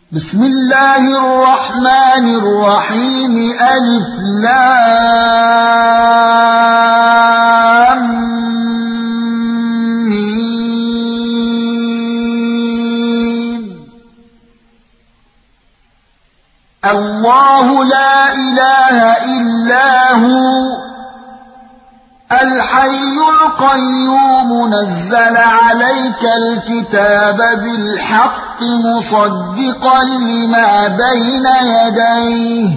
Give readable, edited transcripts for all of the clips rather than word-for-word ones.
بسم الله الرحمن الرحيم ألف لام ميم. الله لا إله إلا هو الحي القيوم نزل عليك الكتاب بالحق مصدقا لما بين يديه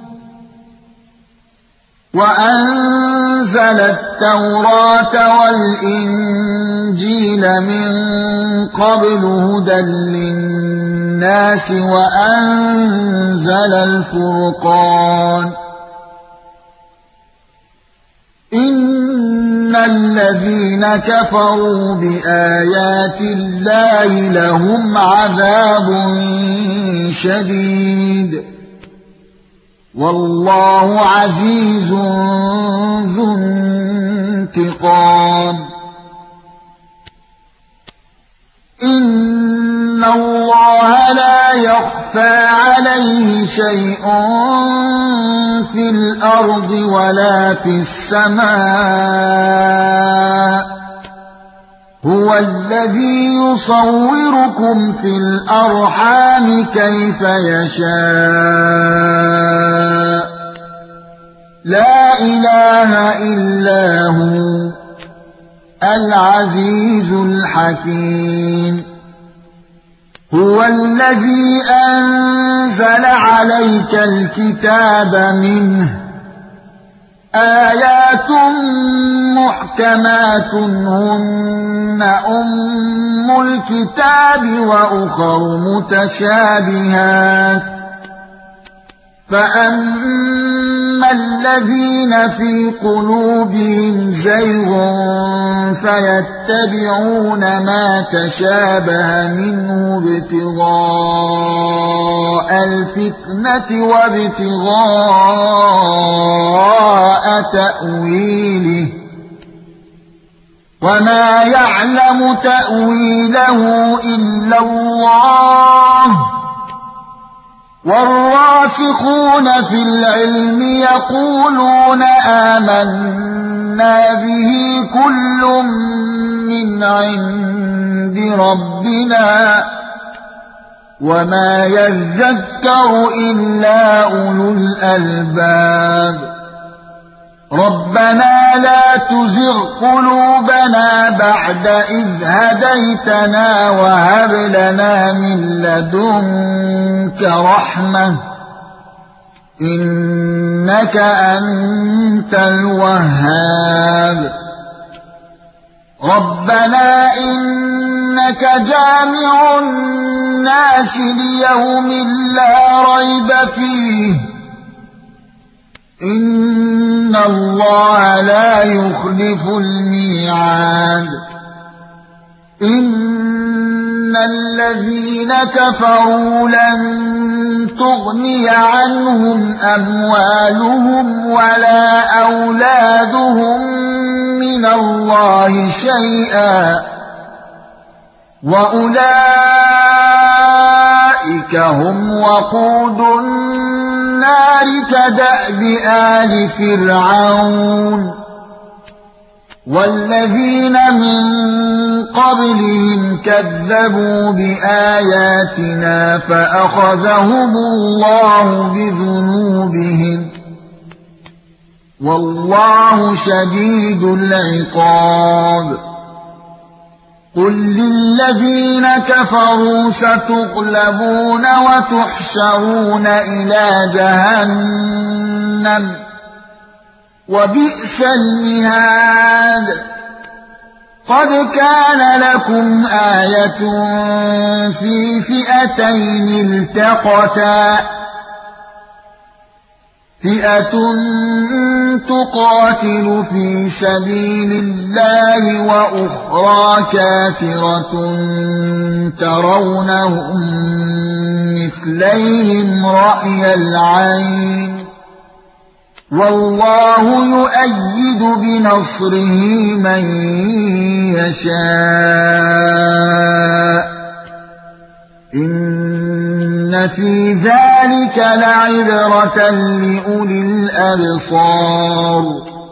وأنزل التوراة والإنجيل من قبل هدى للناس وأنزل الفرقان إن الذين كفروا بآيات الله لهم عذاب شديد والله عزيز ذو انتقام. إن الله لا يخفى عليه شيء في الأرض ولا في السماء هو الذي يصوركم في الأرحام كيف يشاء لا إله إلا هو العزيز الحكيم. هو الذي أنزل عليك الكتاب منه آيات محكمات هن أم الكتاب وأخر متشابهات فأما الذين في قلوبهم زيغ فيتبعون ما تشابه منه ابتغاء الفتنة وابتغاء تأويله وما يعلم تأويله إلا الله والراسخون في العلم يقولون آمنا به كل من عند ربنا وما يذكر إلا أولو الألباب. ربنا لا تزغ قلوبنا بعد إذ هديتنا وهب لنا من لدنك رحمة إنك أنت الوهاب. ربنا إنك جامع الناس ليوم لا ريب فيه إن الله لا يخلف الميعاد. إن الذين كفروا لن تغني عنهم أموالهم ولا أولادهم من الله شيئا وأولئك هم وقود النار كدأب آل فرعون والذين من قبلهم كذبوا بآياتنا فأخذهم الله بذنوبهم والله شديد العقاب. قل للذين كفروا ستغلبون وتحشرون إلى جهنم وبئس المهاد. قد كان لكم آية في فئتين التقتا فئة تقاتل في سبيل الله وأخرى كافرة ترونهم مثليهم رأي العين والله يؤيد بنصره من يشاء إن إن في ذلك لعبرة لأولي الأبصار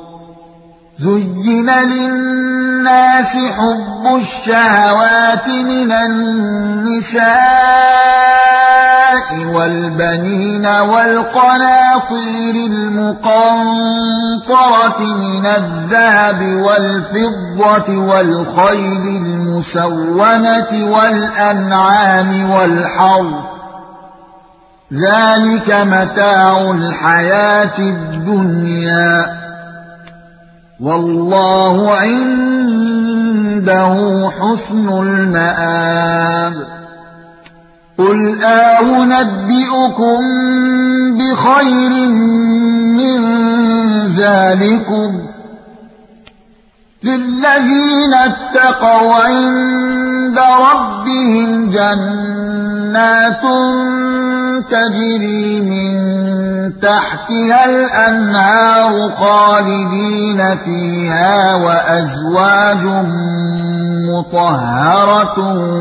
زين للناس حب الشهوات من النساء والبنين والقناطير المقنطرة من الذهب والفضة والخيل المسومة والأنعام والحرث ذلك متاع الحياة الدنيا والله عنده حسن المآب قل أنبئكم بخير من ذلكم للذين اتقوا عند ربهم جنات تجري من تحتها الأنهار خالدين فيها وأزواج مطهرة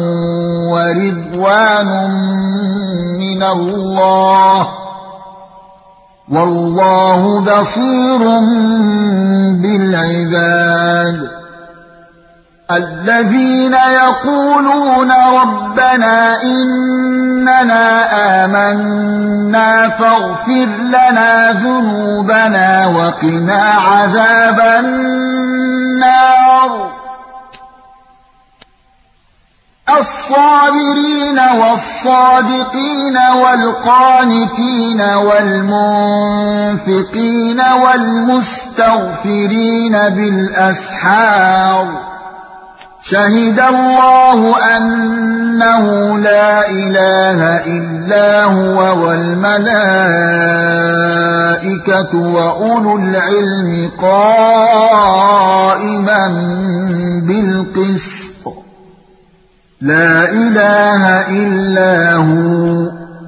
ورضوان من الله والله بصير بالعباد الذين يقولون ربنا إننا آمنا فاغفر لنا ذنوبنا وقنا عذاب النار الصابرين والصادقين والقانتين والمنفقين والمستغفرين بالأسحار شهد الله أنه لا إله إلا هو والملائكة وأولو العلم قائما بالقسط لا إله إلا هو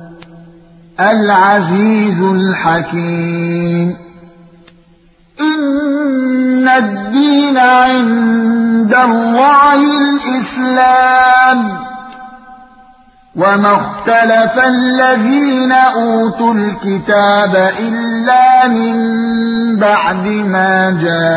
العزيز الحكيم إن الدين عند الله الإسلام وما اختلف الذين أوتوا الكتاب إلا من بعد ما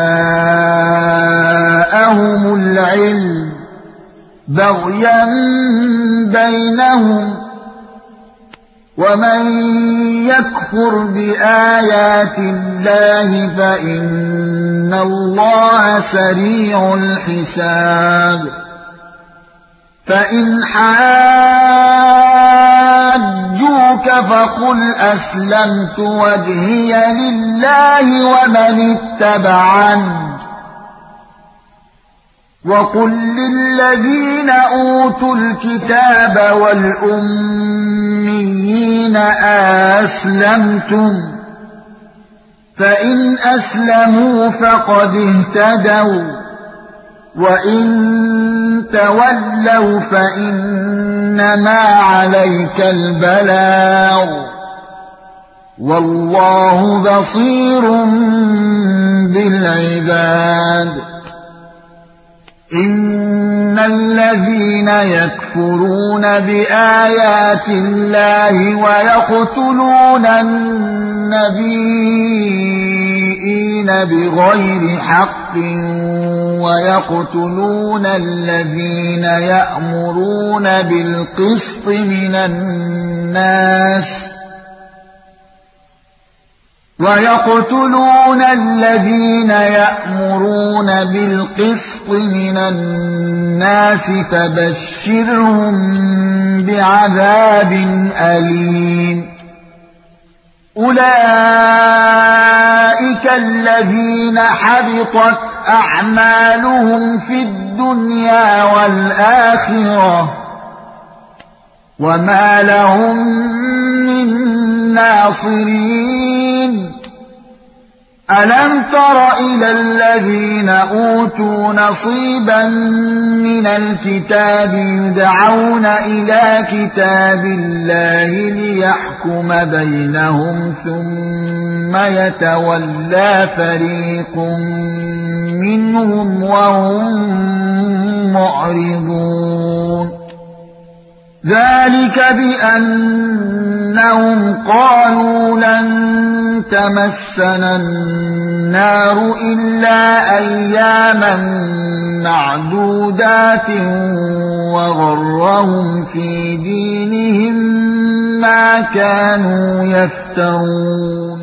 جاءهم العلم بغيا بينهم ومن يكفر بآيات الله فإن الله سريع الحساب فإن حاجوك فقل أسلمت وجهي لله ومن اتبعني وقل للذين أوتوا الكتاب والأميين أسلمتم فإن أسلموا فقد اهتدوا وإن تولوا فإنما عليك البلاغ والله بصير بالعباد إن الذين يكفرون بآيات الله ويقتلون النبيين بغير حق ويقتلون الذين يأمرون بالقسط من الناس ويقتلون الذين يأمرون بالقسط من الناس فبشرهم بعذاب أليم أولئك الذين حبطت أعمالهم في الدنيا والآخرة وما لهم من ناصرين ألم تر إلى الذين أوتوا نصيبا من الكتاب يدعون إلى كتاب الله ليحكم بينهم ثم يتولى فريق منهم وهم معرضون ذلك بأنهم قالوا لن تمسنا النار إلا أياما معدودات وغرهم في دينهم ما كانوا يفترون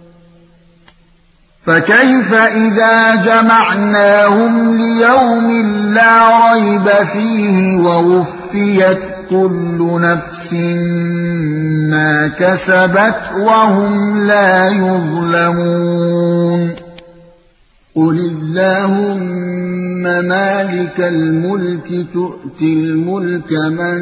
فكيف إذا جمعناهم ليوم لا ريب فيه ووفيت كل نفس ما كسبت وهم لا يظلمون قل اللهم مالك الملك تؤتي الملك من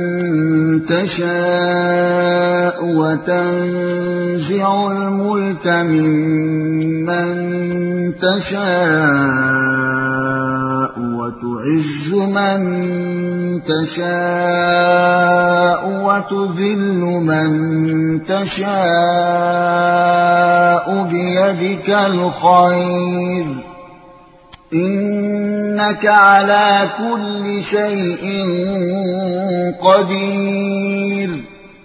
تشاء وتنزع الملك ممن تشاء وتعز من تشاء وتذل من تشاء بيدك الخير إنك على كل شيء قدير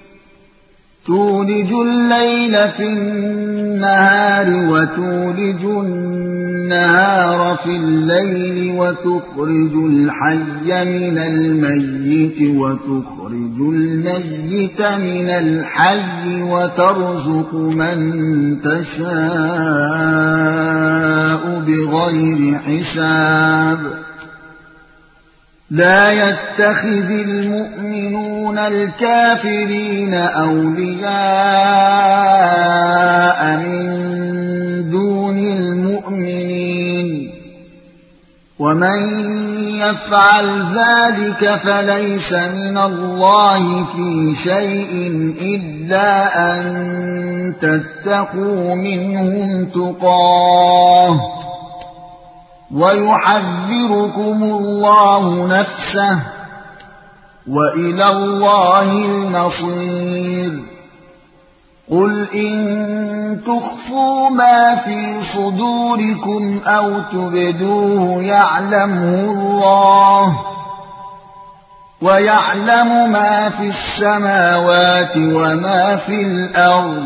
تولج الليل في النهار وتولج النهار في الليل وتخرج الحي من الميت وتخرج الميت من الحي وترزق من تشاء بغير حساب لا يتخذ المؤمنون الكافرين أولياء من دون المؤمنين ومن يفعل ذلك فليس من الله في شيء إلا أن تتقوا منهم تقاه ويحذركم الله نفسه وإلى الله المصير قل إن تخفوا ما في صدوركم أو تبدوه يعلمه الله ويعلم ما في السماوات وما في الأرض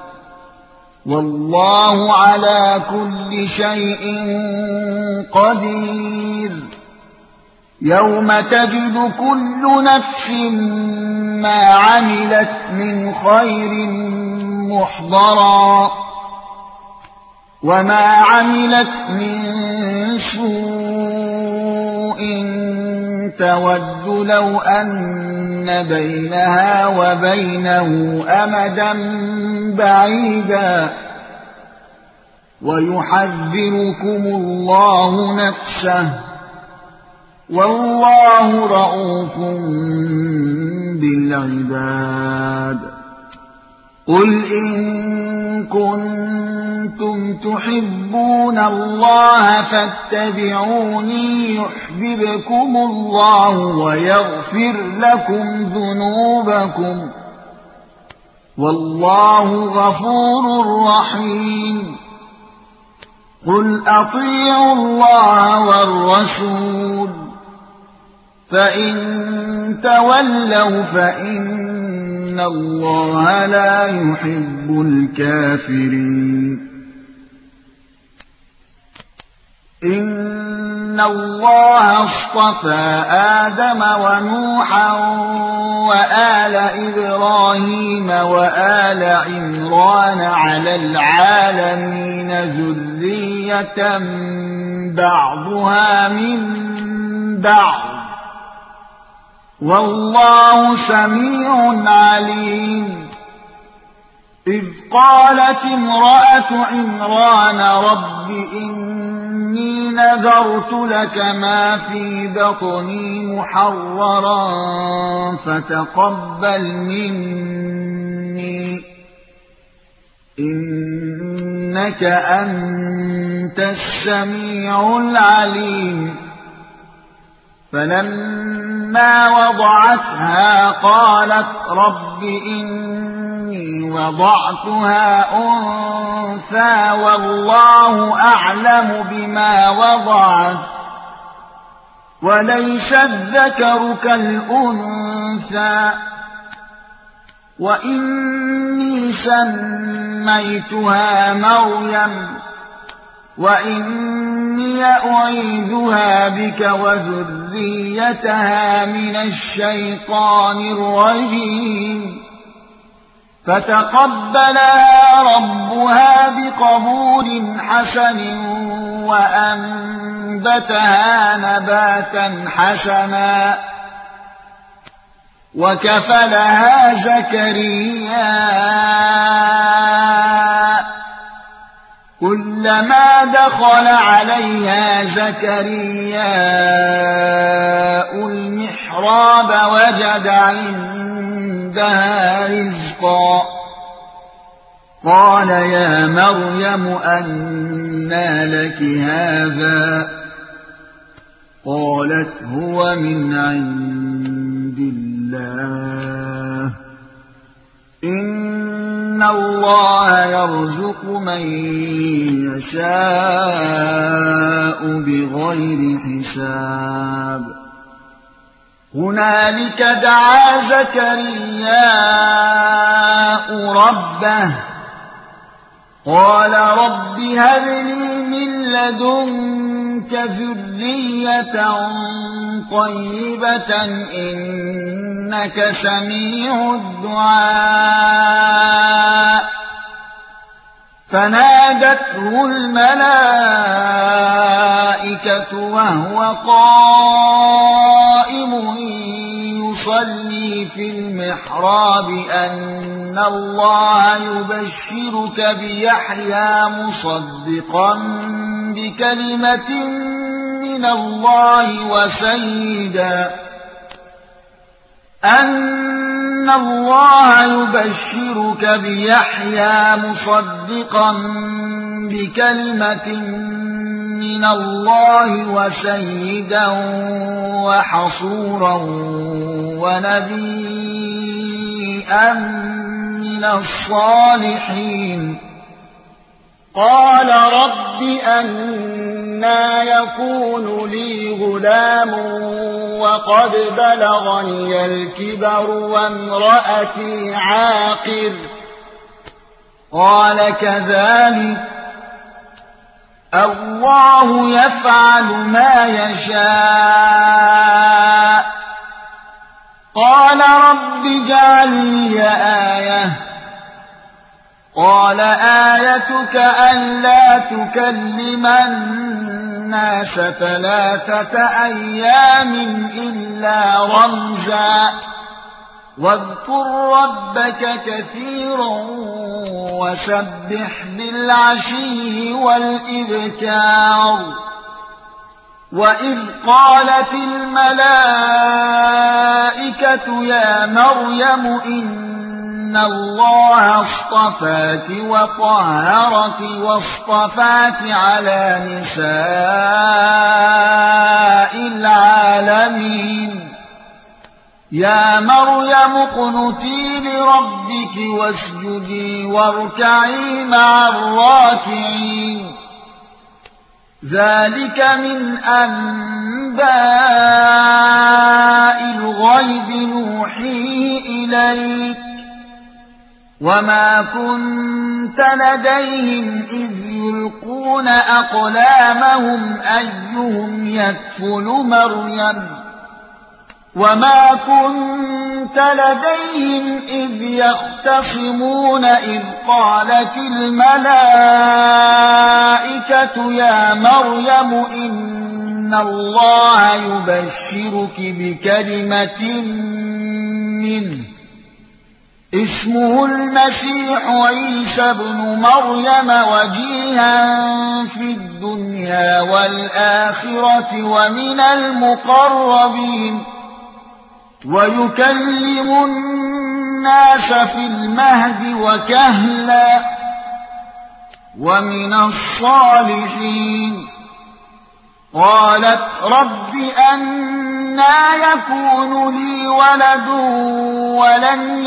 والله على كل شيء قدير يوم تجد كل نفس ما عملت من خير محضرا وما عملت من سوء تود لو أن بينها وبينه أمدا بعيدا ويحذركم الله نفسه والله رءوف بالعباد قل إن كنتم تحبون الله فاتبعوني يحببكم الله ويغفر لكم ذنوبكم والله غفور رحيم قل أطيعوا الله والرسول فإن تولوا فإن الله لا يحب الكافرين إن الله اصطفى آدم ونوحا وآل إبراهيم وآل عمران على العالمين ذرية بعضها من بعض والله سميع عليم إذ قالت امرأة عمران رب إني نذرت لك ما في بطني محررا فتقبل مني إنك أنت السميع العليم فلما وضعتها قالت رب إني وضعتها أنثى والله أعلم بما وضعت وليس الذكر كالأنثى وإني سميتها مريم وإني أعيذها بك وذريتها من الشيطان الرجيم فتقبلها ربها بقبول حسن وأنبتها نباتا حسنا وكفلها زكريا كلما دخل عليها زكريا المحراب وجد عندها رزقا قال يا مريم أنى لك هذا قالت هو من عند الله إن الله يرزق من يشاء بغير حساب هنالك دعا زكرياء ربه قال رب هب لي من لدنك ذرية طيبة إنك سميع الدعاء فنادته الملائكة وهو قائم يصلي في المحراب أن الله يبشرك بيحيى مصدقا بكلمة من الله وسيدا وحصورا ونبيا من الصالحين قال رب أنى يكون لي غلام وقد بلغني الكبر وامرأتي عاقر قال كذلك الله يفعل ما يشاء قال رب اجعل لي آية قال آيتك ألا تكلم الناس 3 أيام إلا رمزا واذكر ربك كثيرا وسبح بالعشي والإبكار وإذ قالت الملائكة يا مريم إن الله اصطفاك وطهرك واصطفاك على نساء العالمين يا مريم اقنتي لربك واسجدي واركعي مع الراكعين ذلك من أنباء الغيب نوحيه إليك وما كنت لديهم إذ يلقون أقلامهم أيهم يكفل مريم وما كنت لديهم إذ يختصمون إذ قالت الملائكة يا مريم إن الله يبشرك بكلمة منه اسمه المسيح عيسى ابن مريم وجيها في الدنيا والآخرة ومن المقربين ويكلم الناس في المهد وكهلا ومن الصالحين قالت رب أنى يكون لي ولد ولم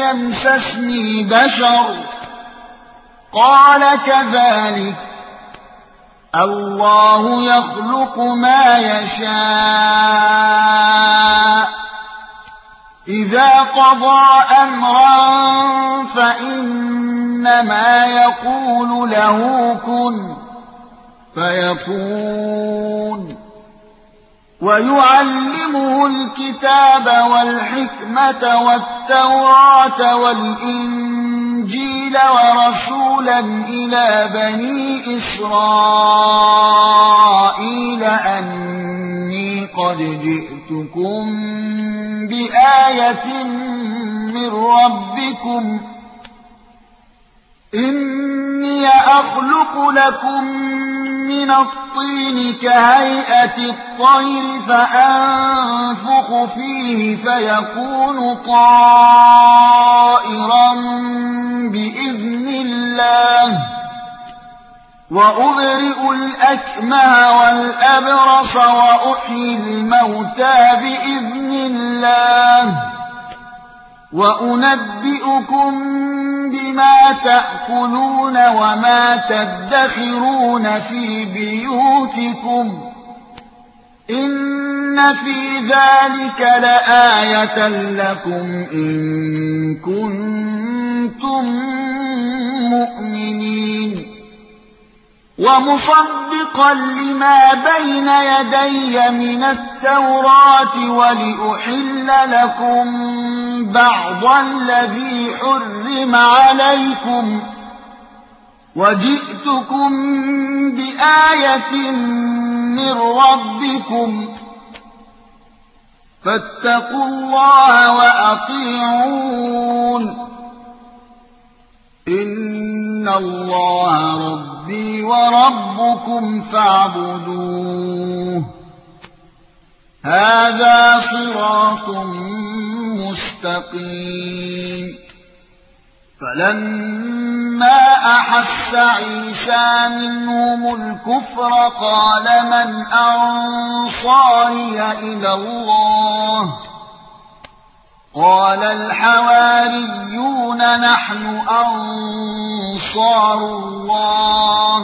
يمسسني بشر قال كذلك الله يخلق ما يشاء إذا قضى أمرا فإنما يقول له كن فيكون ويعلمه الكتاب والحكمة والتوراة والإنجيل ورسولا إلى بني إسرائيل أني قد جئتكم بآية من ربكم إني أخلق لكم من الطين كهيئة الطير فأنفخ فيه فيكون طائرا بإذن الله وأبرئ الأكمه والأبرص وأحيي الموتى بإذن الله وأنبئكم بما تأكلون وما تدخرون في بيوتكم إن في ذلك لآية لكم إن كنتم مؤمنين ومصدقا لما بين يدي من التوراة ولأحل لكم بعض الذي حرم عليكم وجئتكم بآية من ربكم فاتقوا الله وأطيعون إن الله ربي وربكم فاعبدوه هذا صراط مستقيم فلما أحس عيسى منهم الكفر قال من أنصاري إلى الله قال الحواريون نحن أنصار الله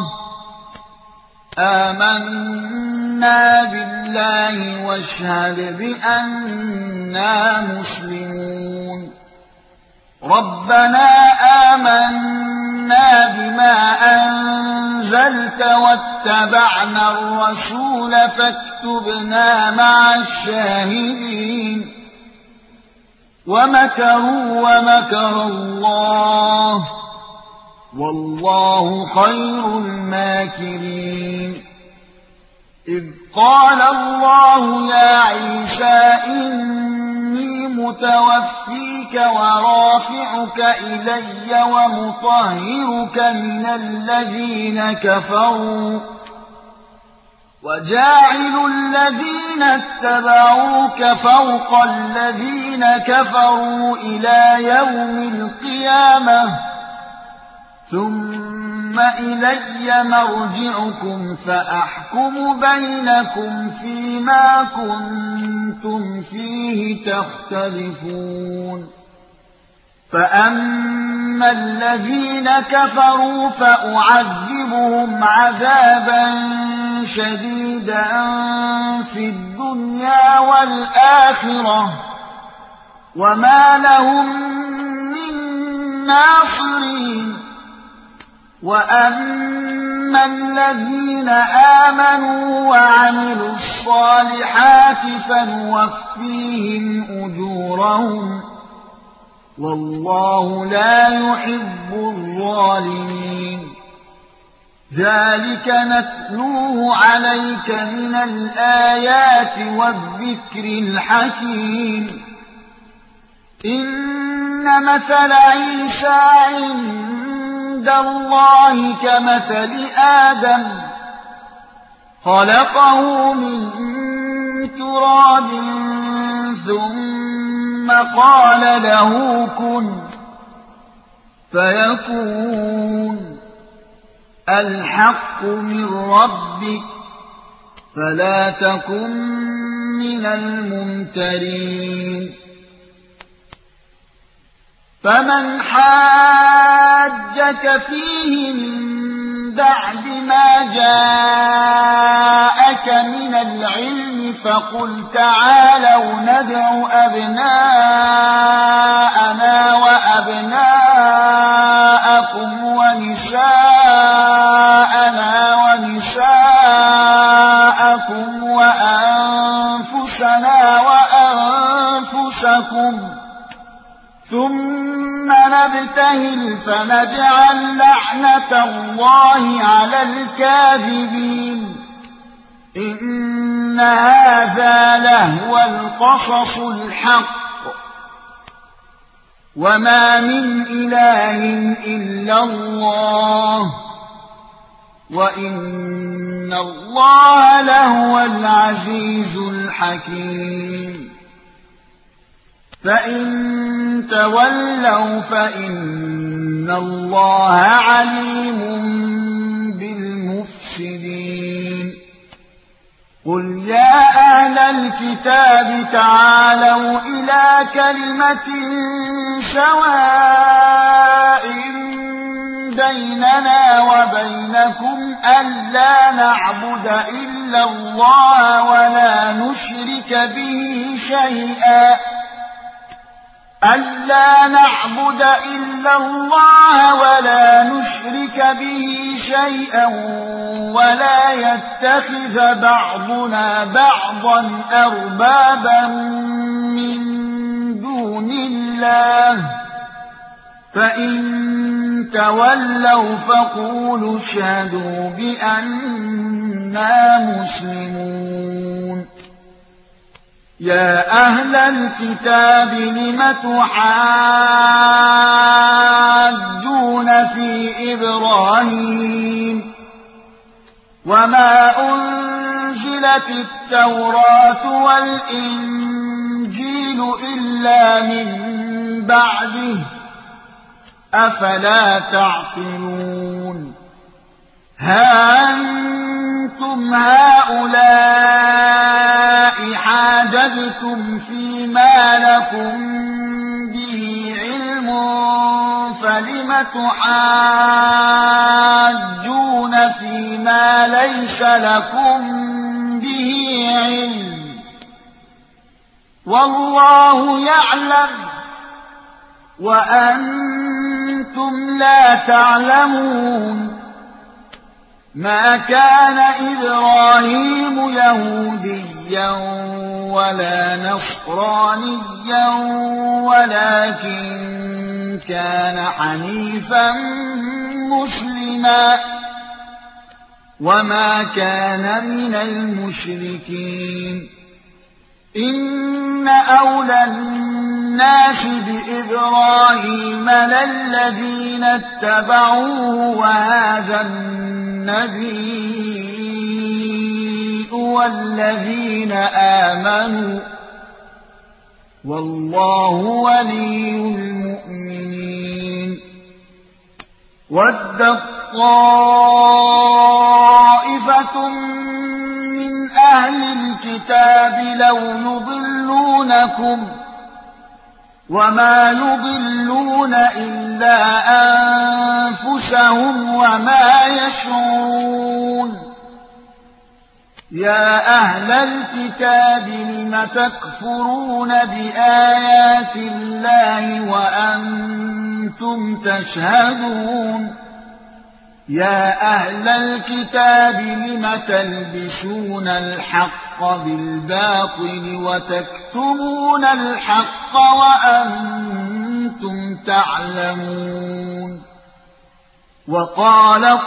آمنا بالله واشهد بأننا مسلمون ربنا آمنا بما أنزلت واتبعنا الرسول فاكتبنا مع الشاهدين ومكروا ومكر الله والله خير الماكرين إذ قال الله يا عيسى إني متوفيك ورافعك إلي ومطهرك من الذين كفروا وجاعل الذين اتبعوك فوق الذين كفروا إلى يوم القيامة ثم إلي مرجعكم فأحكم بينكم فيما كنتم فيه تختلفون فأما الذين كفروا فأعذبهم عذابا شديدا في الدنيا والآخرة وما لهم من ناصرين وأما الذين آمنوا وعملوا الصالحات فنوفيهم أجورهم والله لا يحب الظالمين ذلك نتلوه عليك من الآيات والذكر الحكيم إن مثل عيسى عند الله كمثل آدم خلقه من تراب ثم قال له كن فيكون الحق من ربك فلا تكن من الممترين فمن حاجك فيه من بعد ما جاءك من العلم فقل تعالوا ندع أبناءنا وأبناءكم ونساءنا ونساءكم وأنفسنا وأنفسكم ثم نبتهل فنجعل لعنة الله على الكاذبين إن هذا لهو القصص الحق وما من إله إلا الله وإن الله لهو العزيز الحكيم فإن تولوا فإن الله عليم بالمفسدين قل يا أهل الكتاب تعالوا إلى كلمة سواء بيننا وبينكم ألا نعبد إلا الله ولا نشرك به شيئا ولا يتخذ بعضنا بعضا أربابا من دون الله فإن تولوا فقولوا اشهدوا بأننا مسلمون يا أهل الكتاب لم تحاجون في إبراهيم وما أنزلت التوراة والإنجيل إلا من بعده أفلا تعقلون ها أنتم هؤلاء حاججتم فيما لكم به علم فلم تحاجون فيما ليس لكم به علم والله يعلم وأنتم لا تعلمون ما كان إبراهيم يهوديا ولا نصرانيا ولكن كان حنيفا مسلما وما كان من المشركين إن أولى الناس بإبراهيم للذين اتبعوه وهذا النبي والذين آمنوا والله ولي المؤمنين ودت طائفة من أهل الكتاب لو يضلونكم وما يضلون إلا أنفسهم وما يشعرون يا أهل الكتاب لم تكفرون بآيات الله وأنتم تشهدون يا أهل الكتاب لم تلبسون الحق بالباطل وتكتمون الحق وأنتم تعلمون وقالت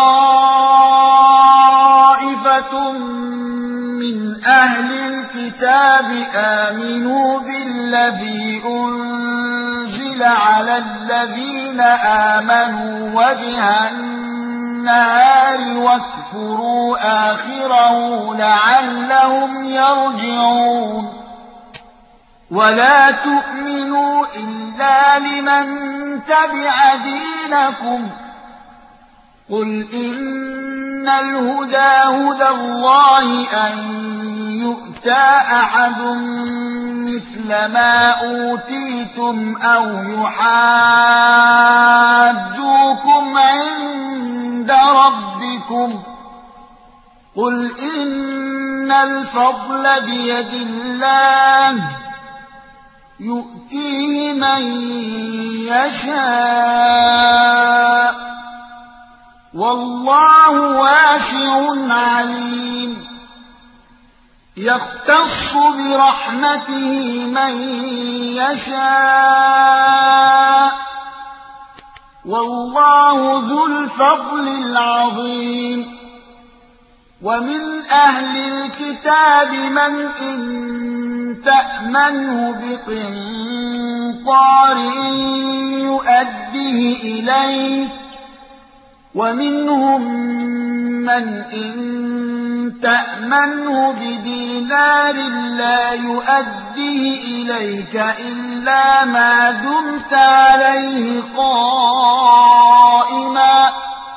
طائفة من أهل الكتاب آمنوا بالذي أنزل على الذين آمنوا وجه النهار واكفروا آخره لعلهم يرجعون ولا تؤمنوا إلا لمن تبع دينكم قل إن الهدى هدى الله أن يؤتى أحد مثل ما أوتيتم أو يحاجوكم عند ربكم قل إن الفضل بيد الله يؤتيه من يشاء والله واسع عليم يختص برحمته من يشاء والله ذو الفضل العظيم ومن أهل الكتاب من إن تأمنه بقنطار يؤديه إليك ومنهم من إن تأمنه بدينار لا يؤديه إليك إلا ما دمت عليه قائما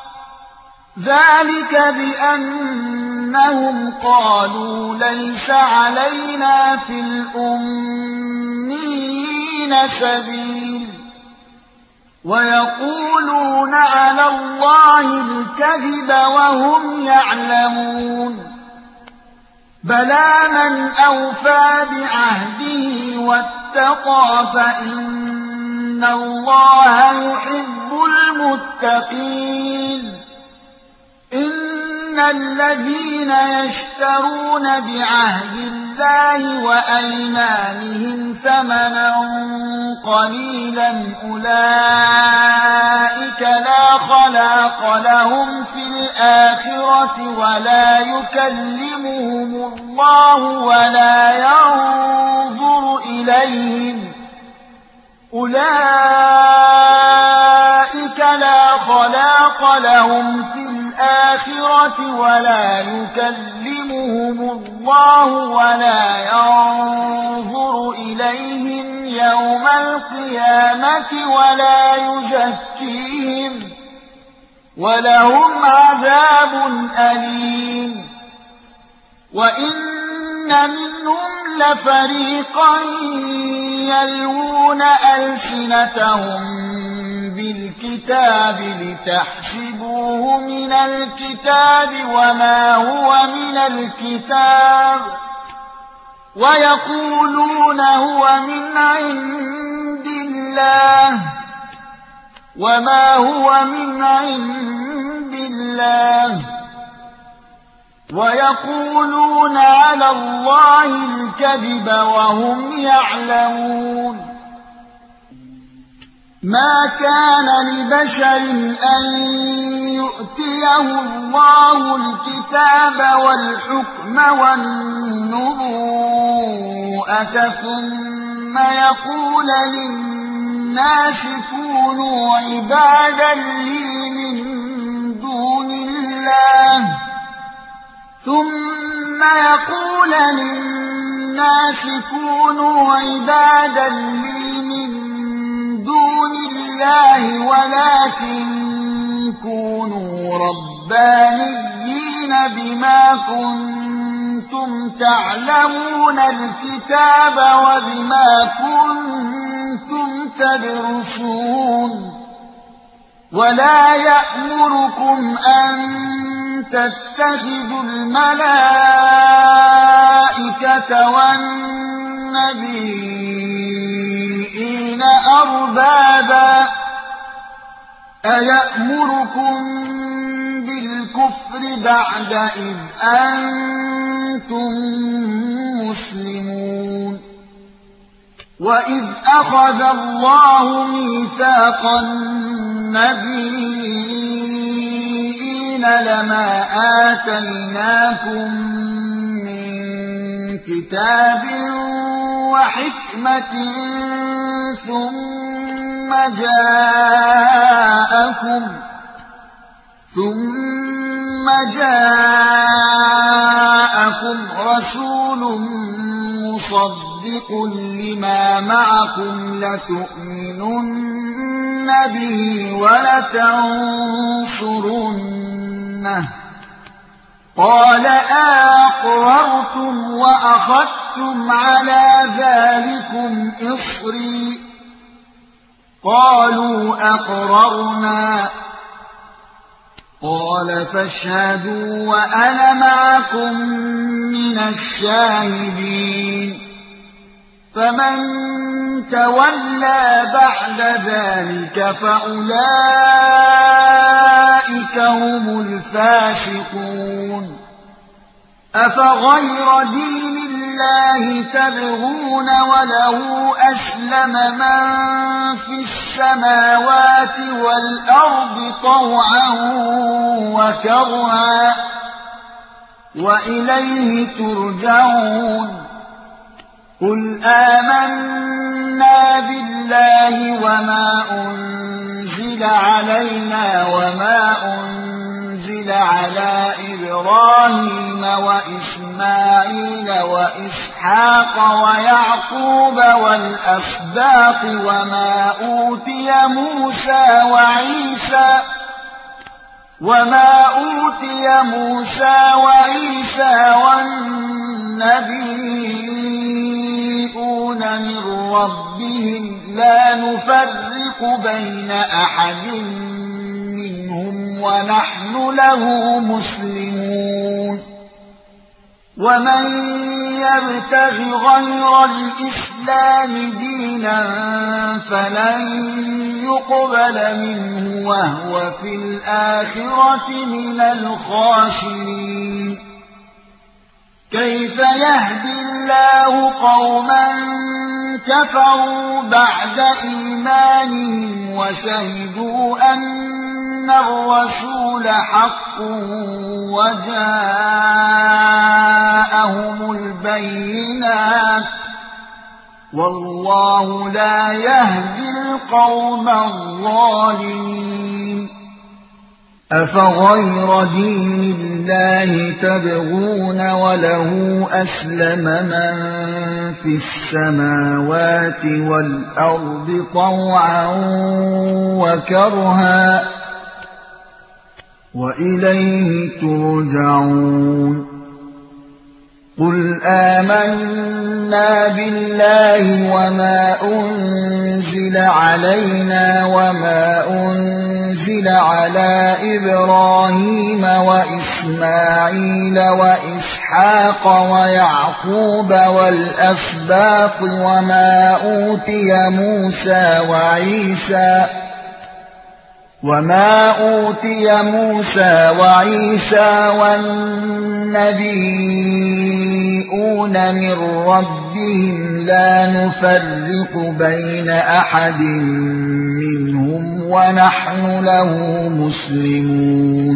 ذلك بأنهم قالوا ليس علينا في الأميين سبيل ويقولون على الله الكذب وهم يعلمون بلى من أوفى بعهده واتقى فإن الله يحب المتقين إن الذين يشترون بعهد الله وأيمانهم ثمنا قليلا أولئك لا خلاق لهم في الآخرة ولا يكلمهم الله ولا ينظر إليهم أولئك لا خلاق لهم في الآخرة ولا يكلمهم الله ولا ينظر إليهم يوم القيامة ولا يزكيهم ولهم عذاب أليم وإن منهم لفريقا يلوون ألسنتهم بالكتاب لتحسبوه من الكتاب وما هو من الكتاب ويقولون هو من عند الله وما هو من عند الله ويقولون على الله الكذب وهم يعلمون ما كان لبشر أن يؤتيه الله الكتاب والحكم والنبوءة ثم يقول للناس كونوا عبادا لي من دون الله ثم يقول للناس كونوا عبادا لي من دون الله ولكن كونوا ربانيين بما كنتم تعلمون الكتاب وبما كنتم تدرسون ولا يأمركم أن تتخذوا الملائكة والنبيين أربابا أيأمركم بالكفر بعد إذ أنتم مسلمون وإذ أخذ الله ميثاق النبيين لما آتيناكم من كتاب وحكمة ثم جاءكم رسول مصدق لما معكم لتؤمنن به ولتنصرنه قال أأقررتم وأخذتم على ذلكم إصري قالوا أقررنا قال فاشهدوا وأنا معكم من الشاهدين فمن تولى بعد ذلك فأولئك هم الفاسقون أفغير دين الله تبغون وله أسلم من في السماوات والأرض طوعا وكرها وإليه ترجعون قل آمنا بالله وما أنزل علينا وما أنزل على إبراهيم وإسماعيل وإسحاق ويعقوب والأسباط وما أوتي موسى وعيسى والنبيون من ربهم لا نفرق بين أحد منهم ونحن له مسلمون ومن يبتغ غير الإسلام دينا فلن يقبل منه وهو في الآخرة من الخاسرين كيف يهدي الله قوما كفروا بعد إيمانهم وشهدوا أن الرسول حق وجاءهم البينات والله لا يهدي القوم الظالمين أفغير دين الله تبغون وله أسلم من في السماوات والأرض طوعا وكرها وإليه ترجعون قل آمنا بالله وما أنزل علينا وما أنزل على إبراهيم وإسماعيل وإسحاق ويعقوب والأسباط وما أوتي موسى وعيسى والنبيون من ربهم لا نفرق بين أحد منهم ونحن له مسلمون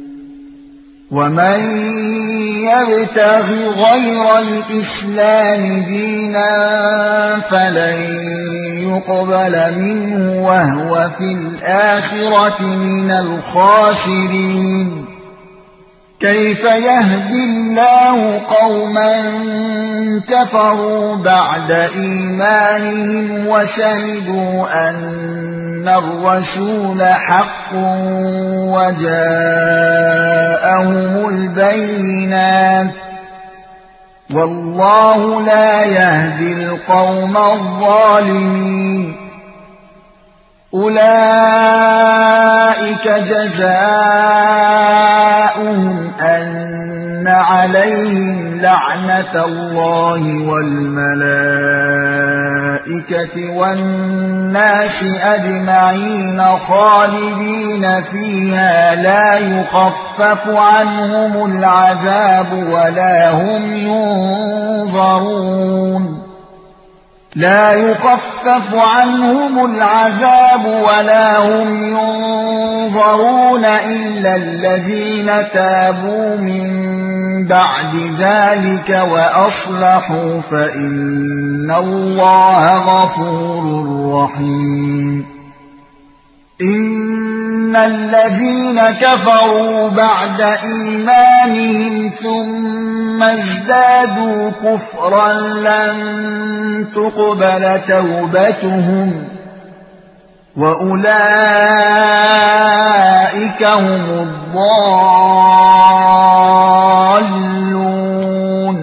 ومن يبتغ غير الإسلام دينا فلن يقبل منه وهو في الآخرة من الخاسرين كيف يهدي الله قوما كفروا بعد إيمانهم وشهدوا أن الرسول حق وجاءهم البينات والله لا يهدي القوم الظالمين أولئك جزاؤهم أن عليهم لعنة الله والملائكة والناس أجمعين خالدين فيها لا يخفف عنهم العذاب ولا هم ينظرون إلا الذين تابوا من بعد ذلك وأصلحوا فإن الله غفور رحيم إن الذين كفروا بعد إيمانهم ثم ازدادوا كفرا لن تقبل توبتهم وأولئك هم الضالون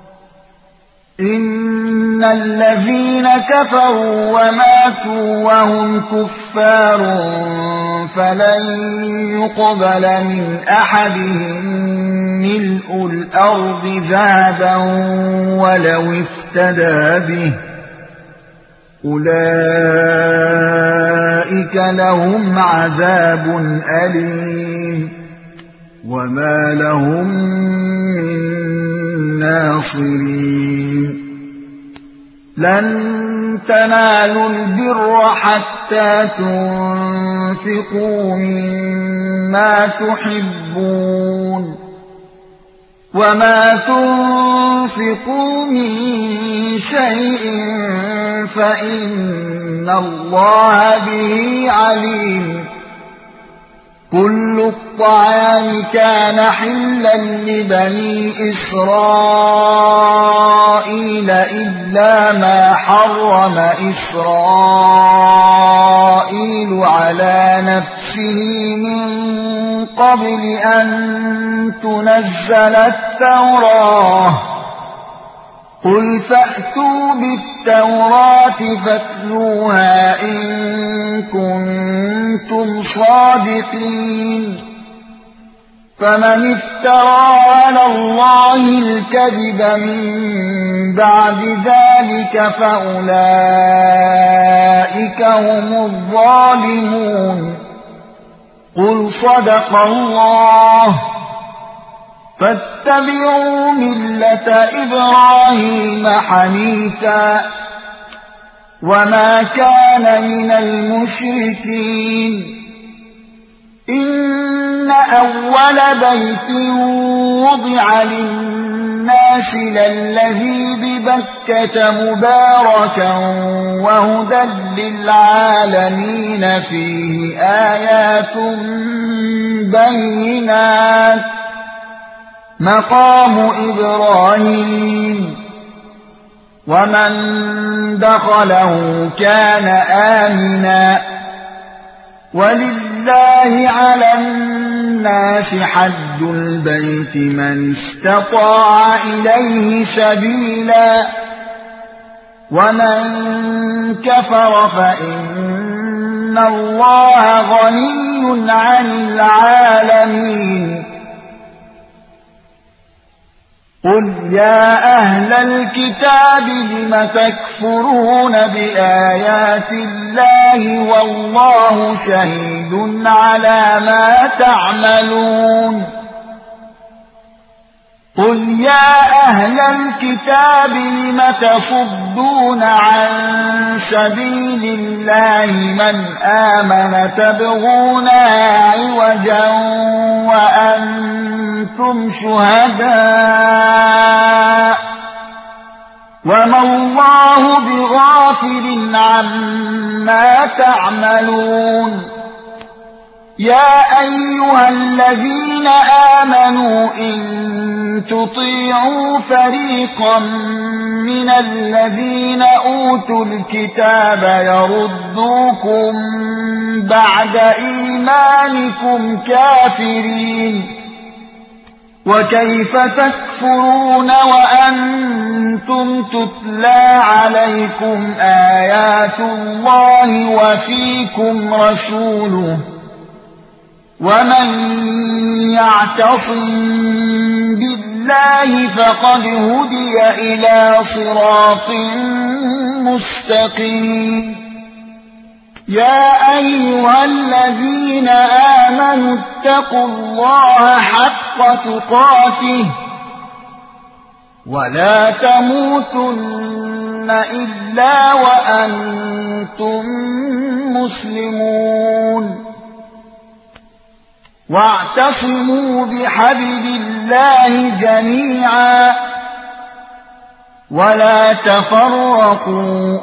إن الذين كفروا وماتوا وهم كفار فلن يقبل من أحدهم ملء الأرض ذهبا ولو افتدى به أولئك لهم عذاب أليم وما لهم من ناصرين لن تنالوا البر حتى تنفقوا مما تحبون وما تنفقوا من شيء فإن الله به عليم كل الطعام كان حلا لبني إسرائيل إلا ما حرم إسرائيل على نفسه من قبل أن تنزل التوراة قل فأتوا بالتوراة فاتلوها إن كنتم صادقين فمن افترى على الله الكذب من بعد ذلك فأولئك هم الظالمون قل صدق الله فاتبعوا ملة إبراهيم حنيفا وما كان من المشركين إن أول بيت وضع للناس للذي ببكة مباركا وهدى للعالمين فيه آيات بينات مقام إبراهيم ومن دخله كان آمنا ولله على الناس حج البيت من استطاع إليه سبيلا ومن كفر فإن الله غني عن العالمين قل يا أهل الكتاب لم تكفرون بآيات الله والله شهيد على ما تعملون قل يا أهل الكتاب لم تصدون عن سبيل الله من آمن تبغونها عوجا وأنتم شهداء وما الله بغافل عما تعملون يا أيها الذين آمنوا إن تطيعوا فريقا من الذين أوتوا الكتاب يردوكم بعد إيمانكم كافرين وكيف تكفرون وأنتم تتلى عليكم آيات الله وفيكم رسوله ومن يعتصم بالله فقد هدي إلى صراط مستقيم يا أيها الذين آمنوا اتقوا الله حق تقاته ولا تموتن إلا وأنتم مسلمون واعتصموا بحبل الله جميعا ولا تفرقوا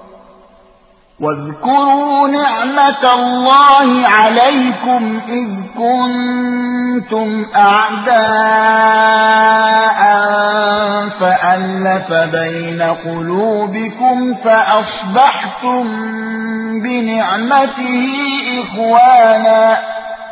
واذكروا نعمة الله عليكم إذ كنتم أعداء فألف بين قلوبكم فأصبحتم بنعمته إخوانا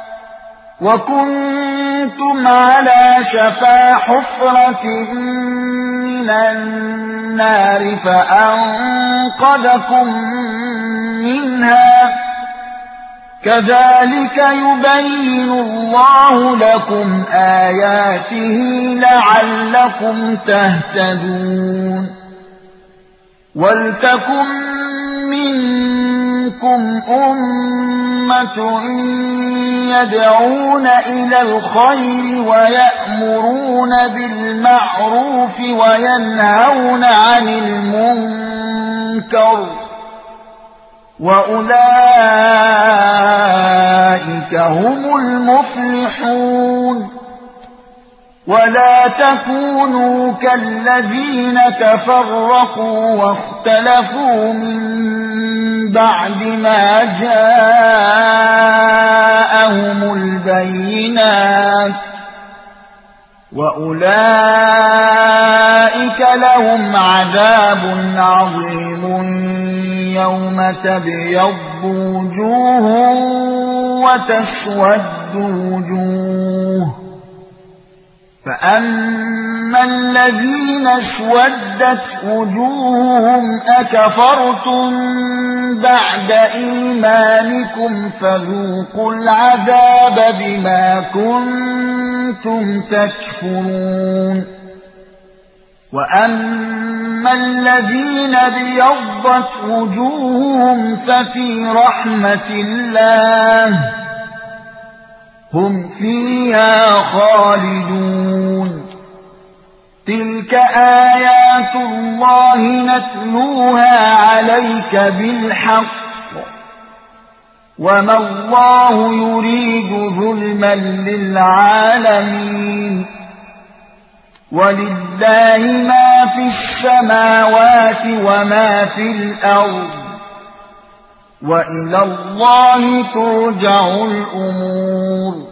وكنتم على شفا حفرة من النار فأنقذكم منها كذلك يبين الله لكم آياته لعلكم تهتدون ولتكن منكم أمة يدعون إلى الخير ويأمرون بالمعروف وينهون عن المنكر وأولئك هم المفلحون ولا تكونوا كالذين تفرقوا واختلفوا من بعد ما جاءهم البينات وأولئك لهم عذاب عظيم يوم تبيض وجوه وتسود وجوه فأما الذين اسودت وجوههم أكفرتم بعد إيمانكم فذوقوا العذاب بما كنتم تكفرون وأما الذين ابيضت وجوههم ففي رحمة الله هم فيها خالدون تلك آيات الله نتلوها عليك بالحق وما الله يريد ظلما للعالمين ولله ما في السماوات وما في الأرض وإلى الله ترجع الأمور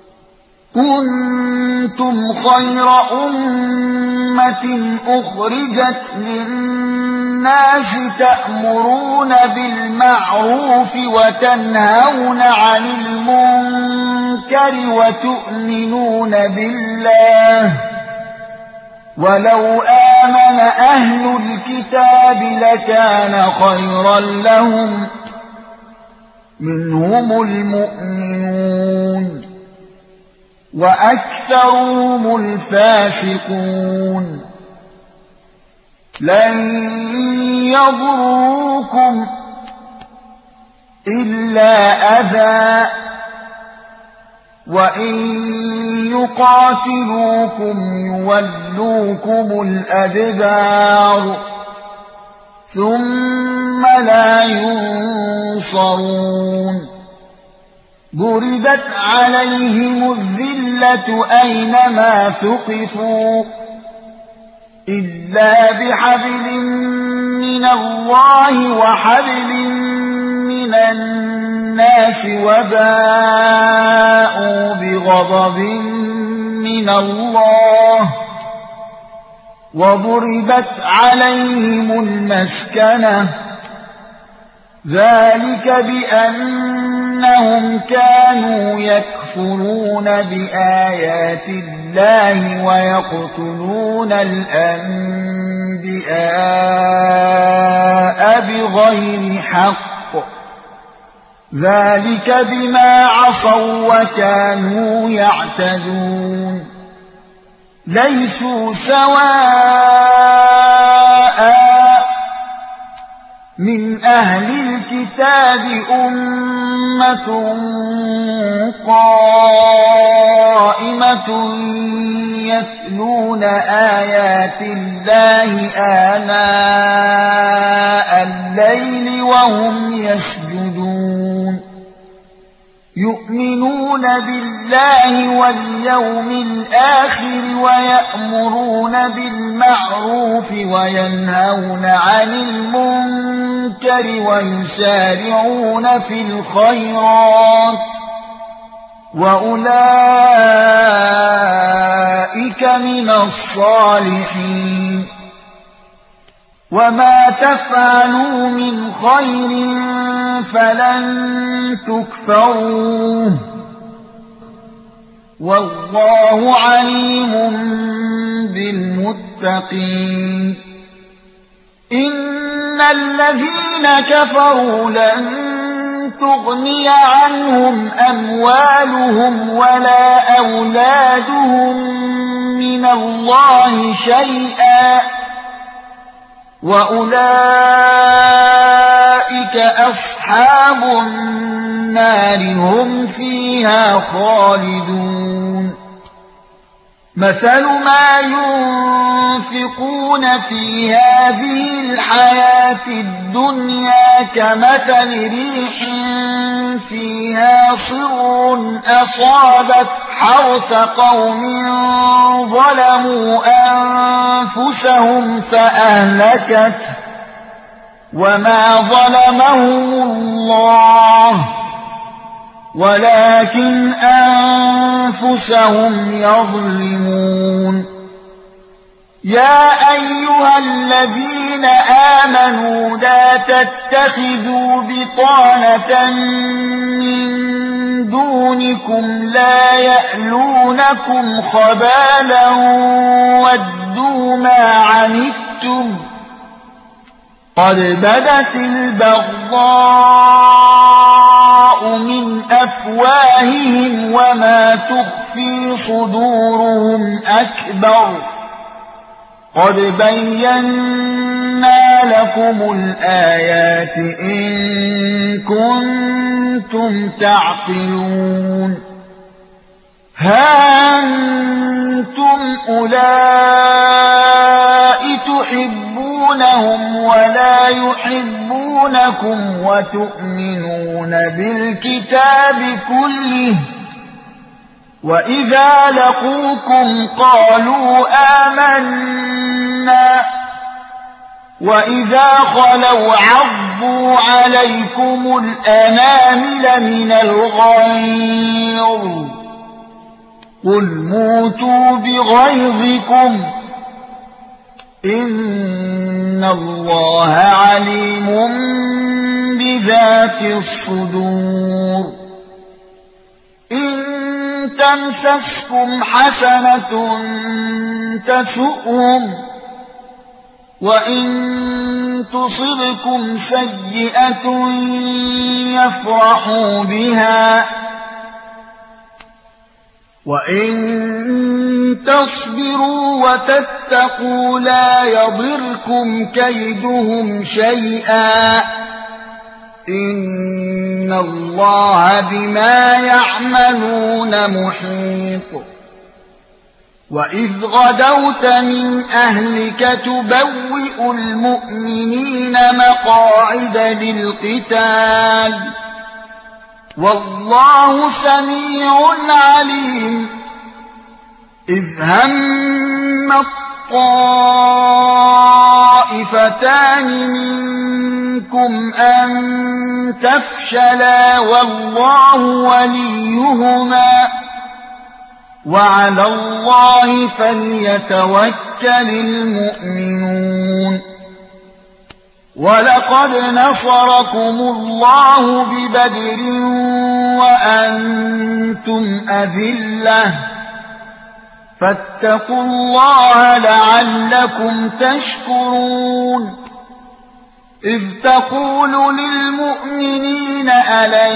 كنتم خير أمة أخرجت للناس تأمرون بالمعروف وتنهون عن المنكر وتؤمنون بالله ولو آمن أهل الكتاب لكان خيرا لهم منهم المؤمنون وأكثرهم الفاسقون لن يضروكم إلا أذى وإن يقاتلوكم يولوكم الأدبار ثم لا ينصرون ضربت عليهم الذلة أينما ثقفوا إلا بحبل من الله وحبل من الناس وباءوا بغضب من الله وضربت عليهم المسكنة ذلك بأنهم كانوا يكفرون بآيات الله ويقتلون الأنبياء بغير حق ذلك بما عصوا وكانوا يعتدون ليسوا سواء من أهل الكتاب أمة قائمة يتلون آيات الله آناء الليل وهم يسجدون يؤمنون بالله واليوم الآخر ويأمرون بالمعروف وينهون عن المنكر ويسارعون في الخيرات وأولئك من الصالحين وما تفعلوا من خير فلن تكفروه والله عليم بالمتقين إن الذين كفروا لن تغني عنهم أموالهم ولا أولادهم من الله شيئا وأولئك أصحاب النار هم فيها خالدون مثل ما ينفقون في هذه الحياة الدنيا كمثل ريح فيها صر أصابت حرث قوم ظلموا أنفسهم فأهلكته وما ظلمهم الله ولكن أنفسهم يظلمون يا أيها الذين آمنوا لا تتخذوا بطانة من دونكم لا يألونكم خبالا ودوا ما عنتم قد بدت البغضاء من أفواههم وما تخفي صدورهم أكبر قد بينا لكم الآيات إن كنتم تعقلون ها أنتم أولئك تحبونهم ولا يحبونكم وتؤمنون بالكتاب كله وإذا لقوكم قالوا آمنا وإذا خلوا عضوا عليكم الأنامل من الغيظ قل موتوا بغيظكم إن الله عليم بذات الصدور إن تمسسكم حسنة تسؤهم وإن تصبكم سيئة يفرحوا بها وإن تصبروا وتتقوا لا يضركم كيدهم شيئا إن الله بما يعملون محيط وإذ غدوت من أهلك تبوئ المؤمنين مقاعد للقتال والله سميع عليم إذ هم الطائفتان منكم أن تفشلا والله وليهما وعلى الله فليتوكل المؤمنون ولقد نصركم الله ببدر وأنتم أذلة فاتقوا الله لعلكم تشكرون إذ تقول للمؤمنين ألن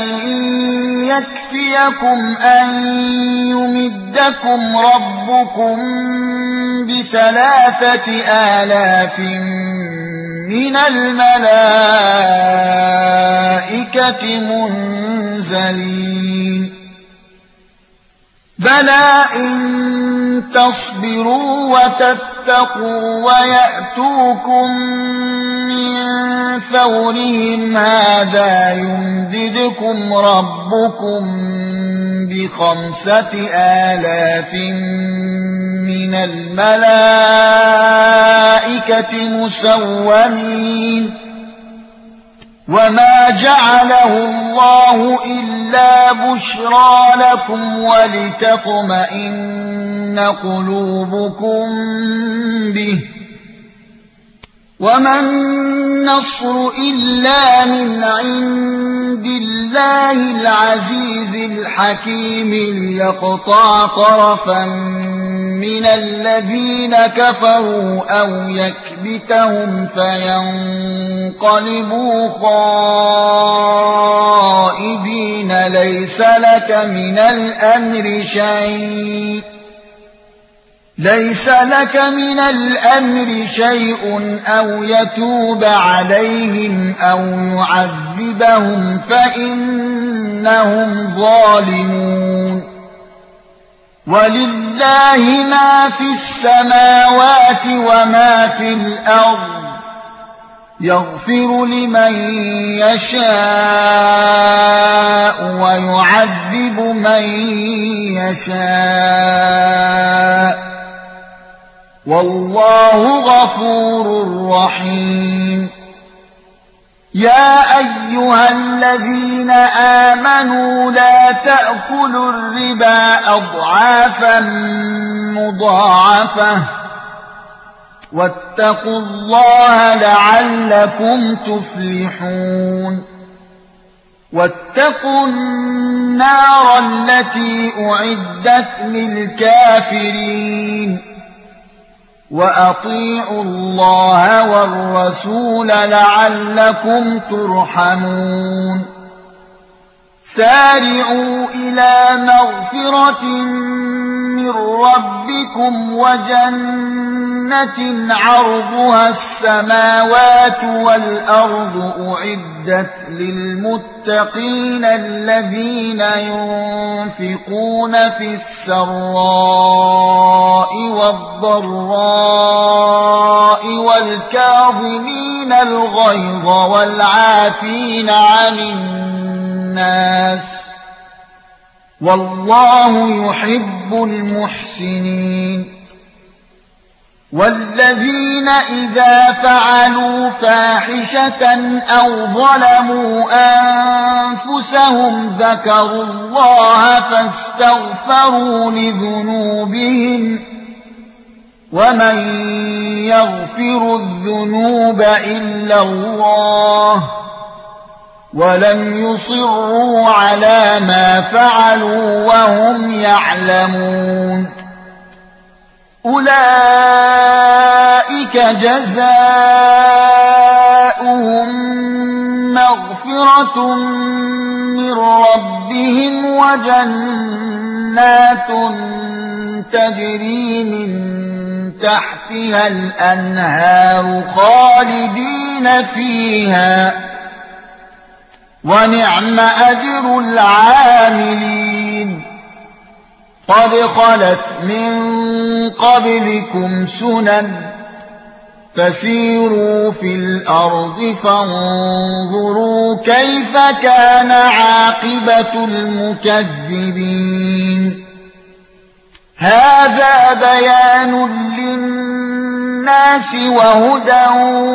يكفيكم أن يمدكم ربكم ب3,000 من الملائكة منزلين بلى إن تصبروا وتتقوا ويأتوكم من فورهم هذا يمددكم ربكم ب5,000 من الملائكة مسومين وما جعله الله إلا بشرى لكم ولتطمئن قلوبكم به وما النصر إلا من عند الله العزيز الحكيم ليقطع طرفا من الذين كفروا أو يكبتهم فينقلبوا خائبين ليس لك من الأمر شيء أو يتوب عليهم أو يعذبهم فإنهم ظالمون ولله ما في السماوات وما في الأرض يغفر لمن يشاء ويعذب من يشاء والله غفور رحيم يا أيها الذين آمنوا لا تأكلوا الربا أضعافا مضاعفة واتقوا الله لعلكم تفلحون واتقوا النار التي أعدت للكافرين وأطيعوا الله والرسول لعلكم ترحمون سارعوا إلى مغفرة من ربكم وجنة عرضها السماوات والأرض أعدت للمتقين الذين ينفقون في السراء والضراء والكاظمين الغيظ والعافين عن الناس والله يحب المحسنين والذين إذا فعلوا فاحشة أو ظلموا أنفسهم ذكروا الله فاستغفروا لذنوبهم ومن يغفر الذنوب إلا الله ولم يصروا على ما فعلوا وهم يعلمون أولئك جزاؤهم مغفرة من ربهم وجنات تجري من تحتها الأنهار خالدين فيها ونعم أجر العاملين قد خلت من قبلكم سنن فسيروا في الأرض فانظروا كيف كان عاقبة المكذبين هذا بيان للناس وهدى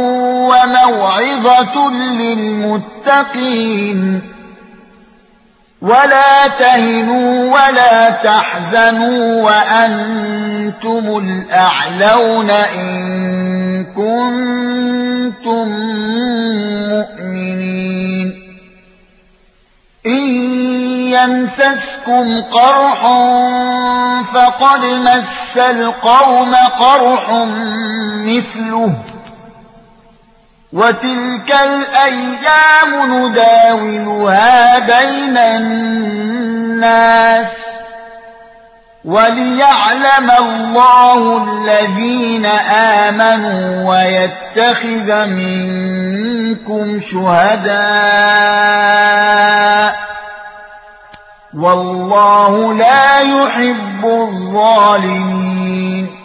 وموعظة للمتقين ولا تهنوا ولا تحزنوا وأنتم الأعلون إن كنتم مؤمنين إن يمسسكم قرح فقد مس القوم قرح مثله وتلك الأيام نداولها بين الناس وليعلم الله الذين آمنوا ويتخذ منكم شهداء والله لا يحب الظالمين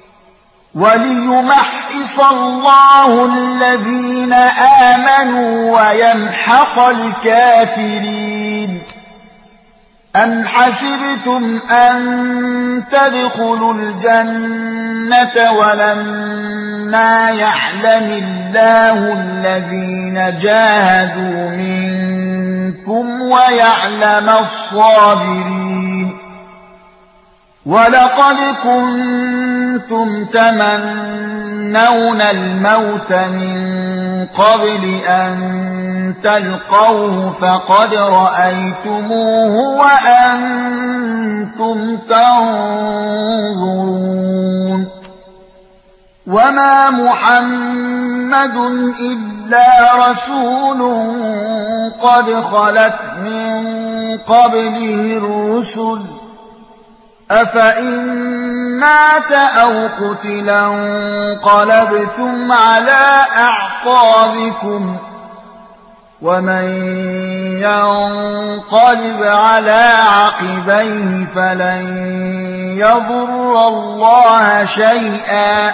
وليمحص الله الذين آمنوا ويمحق الكافرين أم حسبتم أن تدخلوا الجنة ولما يعلم الله الذين جاهدوا منكم ويعلم الصابرين ولقد كنتم تمنون الموت من قبل أن تلقوه فقد رأيتموه وأنتم تنظرون وما محمد إلا رسول قد خلت من قبله الرسل أفإن مات أو قتل انقلبتم على أعقابكم ومن ينقلب على عقبيه فلن يضر الله شيئا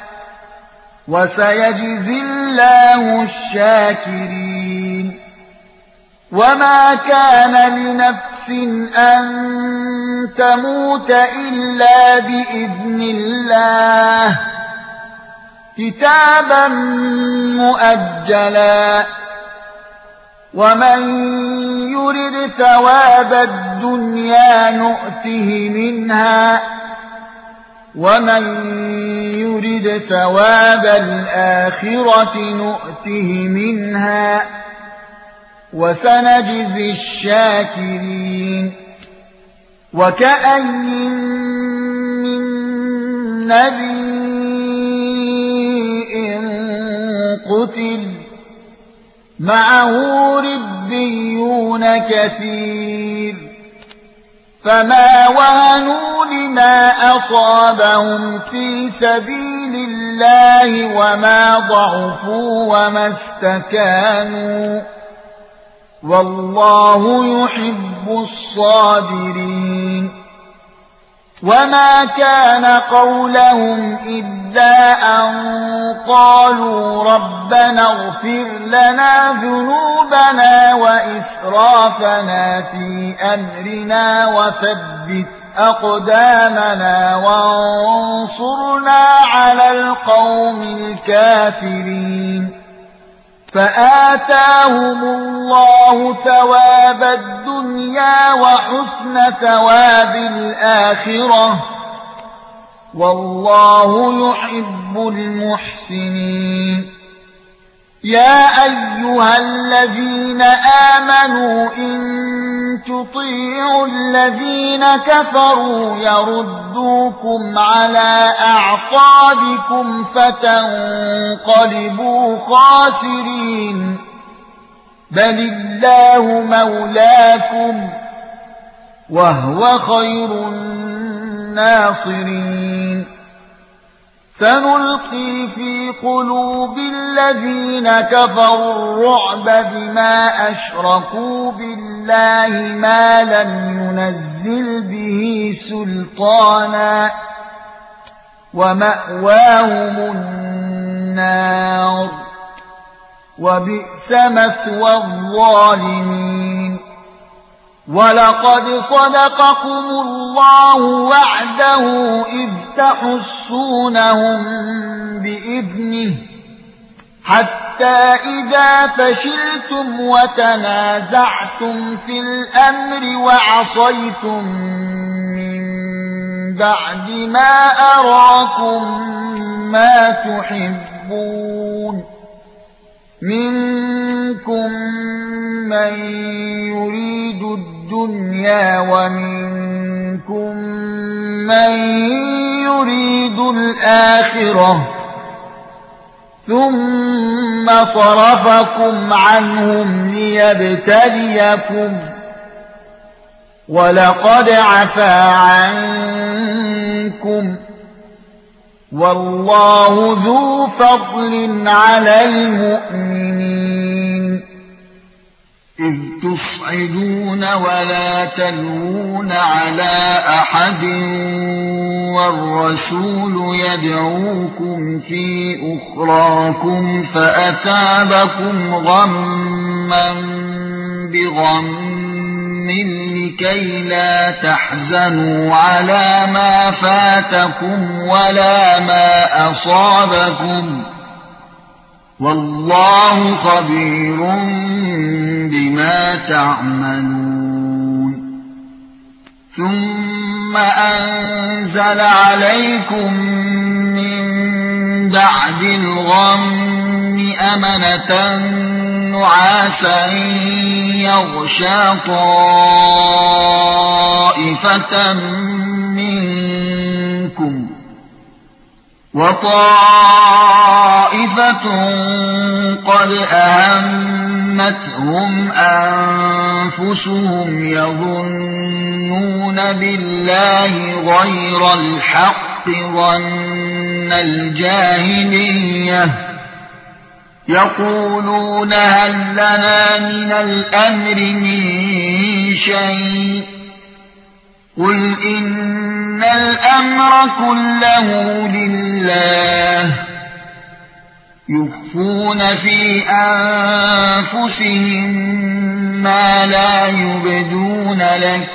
وسيجزي الله الشاكرين وما كان لنفس أن تموت إلا بإذن الله كتابا مؤجلا ومن يرد ثواب الدنيا نؤته منها ومن يرد ثواب الآخرة نؤته منها وسنجزي الشاكرين وكأين من نبي قتل معه ربيون كثير فما وهنوا لما أصابهم في سبيل الله وما ضعفوا وما استكانوا والله يحب الصابرين وما كان قولهم إلا أن قالوا ربنا اغفر لنا ذنوبنا وإسرافنا في أمرنا وثبت أقدامنا وانصرنا على القوم الكافرين فآتاهم الله ثواب الدنيا وحسن ثواب الآخرة والله يحب المحسنين يا أيها الذين آمنوا إن تطيعوا الذين كفروا يردوكم على أعقابكم فتنقلبوا خاسرين بل الله مولاكم وهو خير الناصرين سنلقي في قلوب الذين كفروا الرعب بما أشركوا بالله ما لم ينزل به سلطانا ومأواهم النار وبئس مثوى الظالمين ولقد صدقكم الله وعده إذ تحسونهم بإذنه حتى إذا فشلتم وتنازعتم في الأمر وعصيتم من بعد ما أراكم ما تحبون منكم من يريد الدنيا ومنكم من يريد الآخرة ثم صرفكم عنهم ليبتليكم ولقد عفا عنكم والله ذو فضل على المؤمنين إذ تصعدون ولا تلوون على أحد والرسول يدعوكم في أخراكم فأثابكم غما بغم لكي لا تحزنوا على ما فاتكم ولا ما أصابكم والله خبير بما تعملون ثم أنزل عليكم من بعد الغم أمنة نعاسا يغشى طائفة منكم وطائفة قد أهمتهم أنفسهم يظنون بالله غير الحق ظن الجاهلية يقولون هل لنا من الأمر من شيء قل إن الأمر كله لله يخفون في أنفسهم ما لا يبدون لك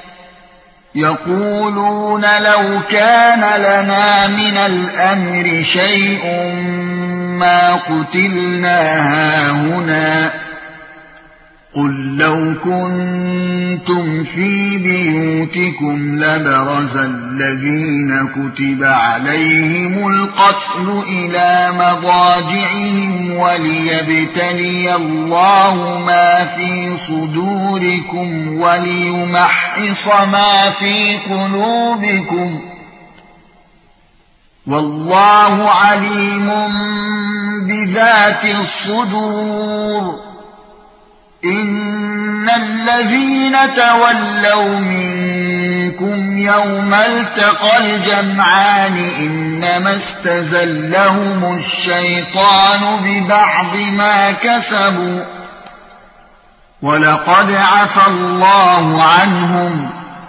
يقولون لو كان لنا من الأمر شيء ما قتلنا هاهنا قل لو كنتم في بيوتكم لبرز الذين كتب عليهم القتل إلى مضاجعهم وليبتلي الله ما في صدوركم وليمحص ما في قلوبكم والله عليم بذات الصدور إن الذين تولوا منكم يوم التقى الجمعان إنما استزلهم الشيطان ببعض ما كسبوا ولقد عفى الله عنهم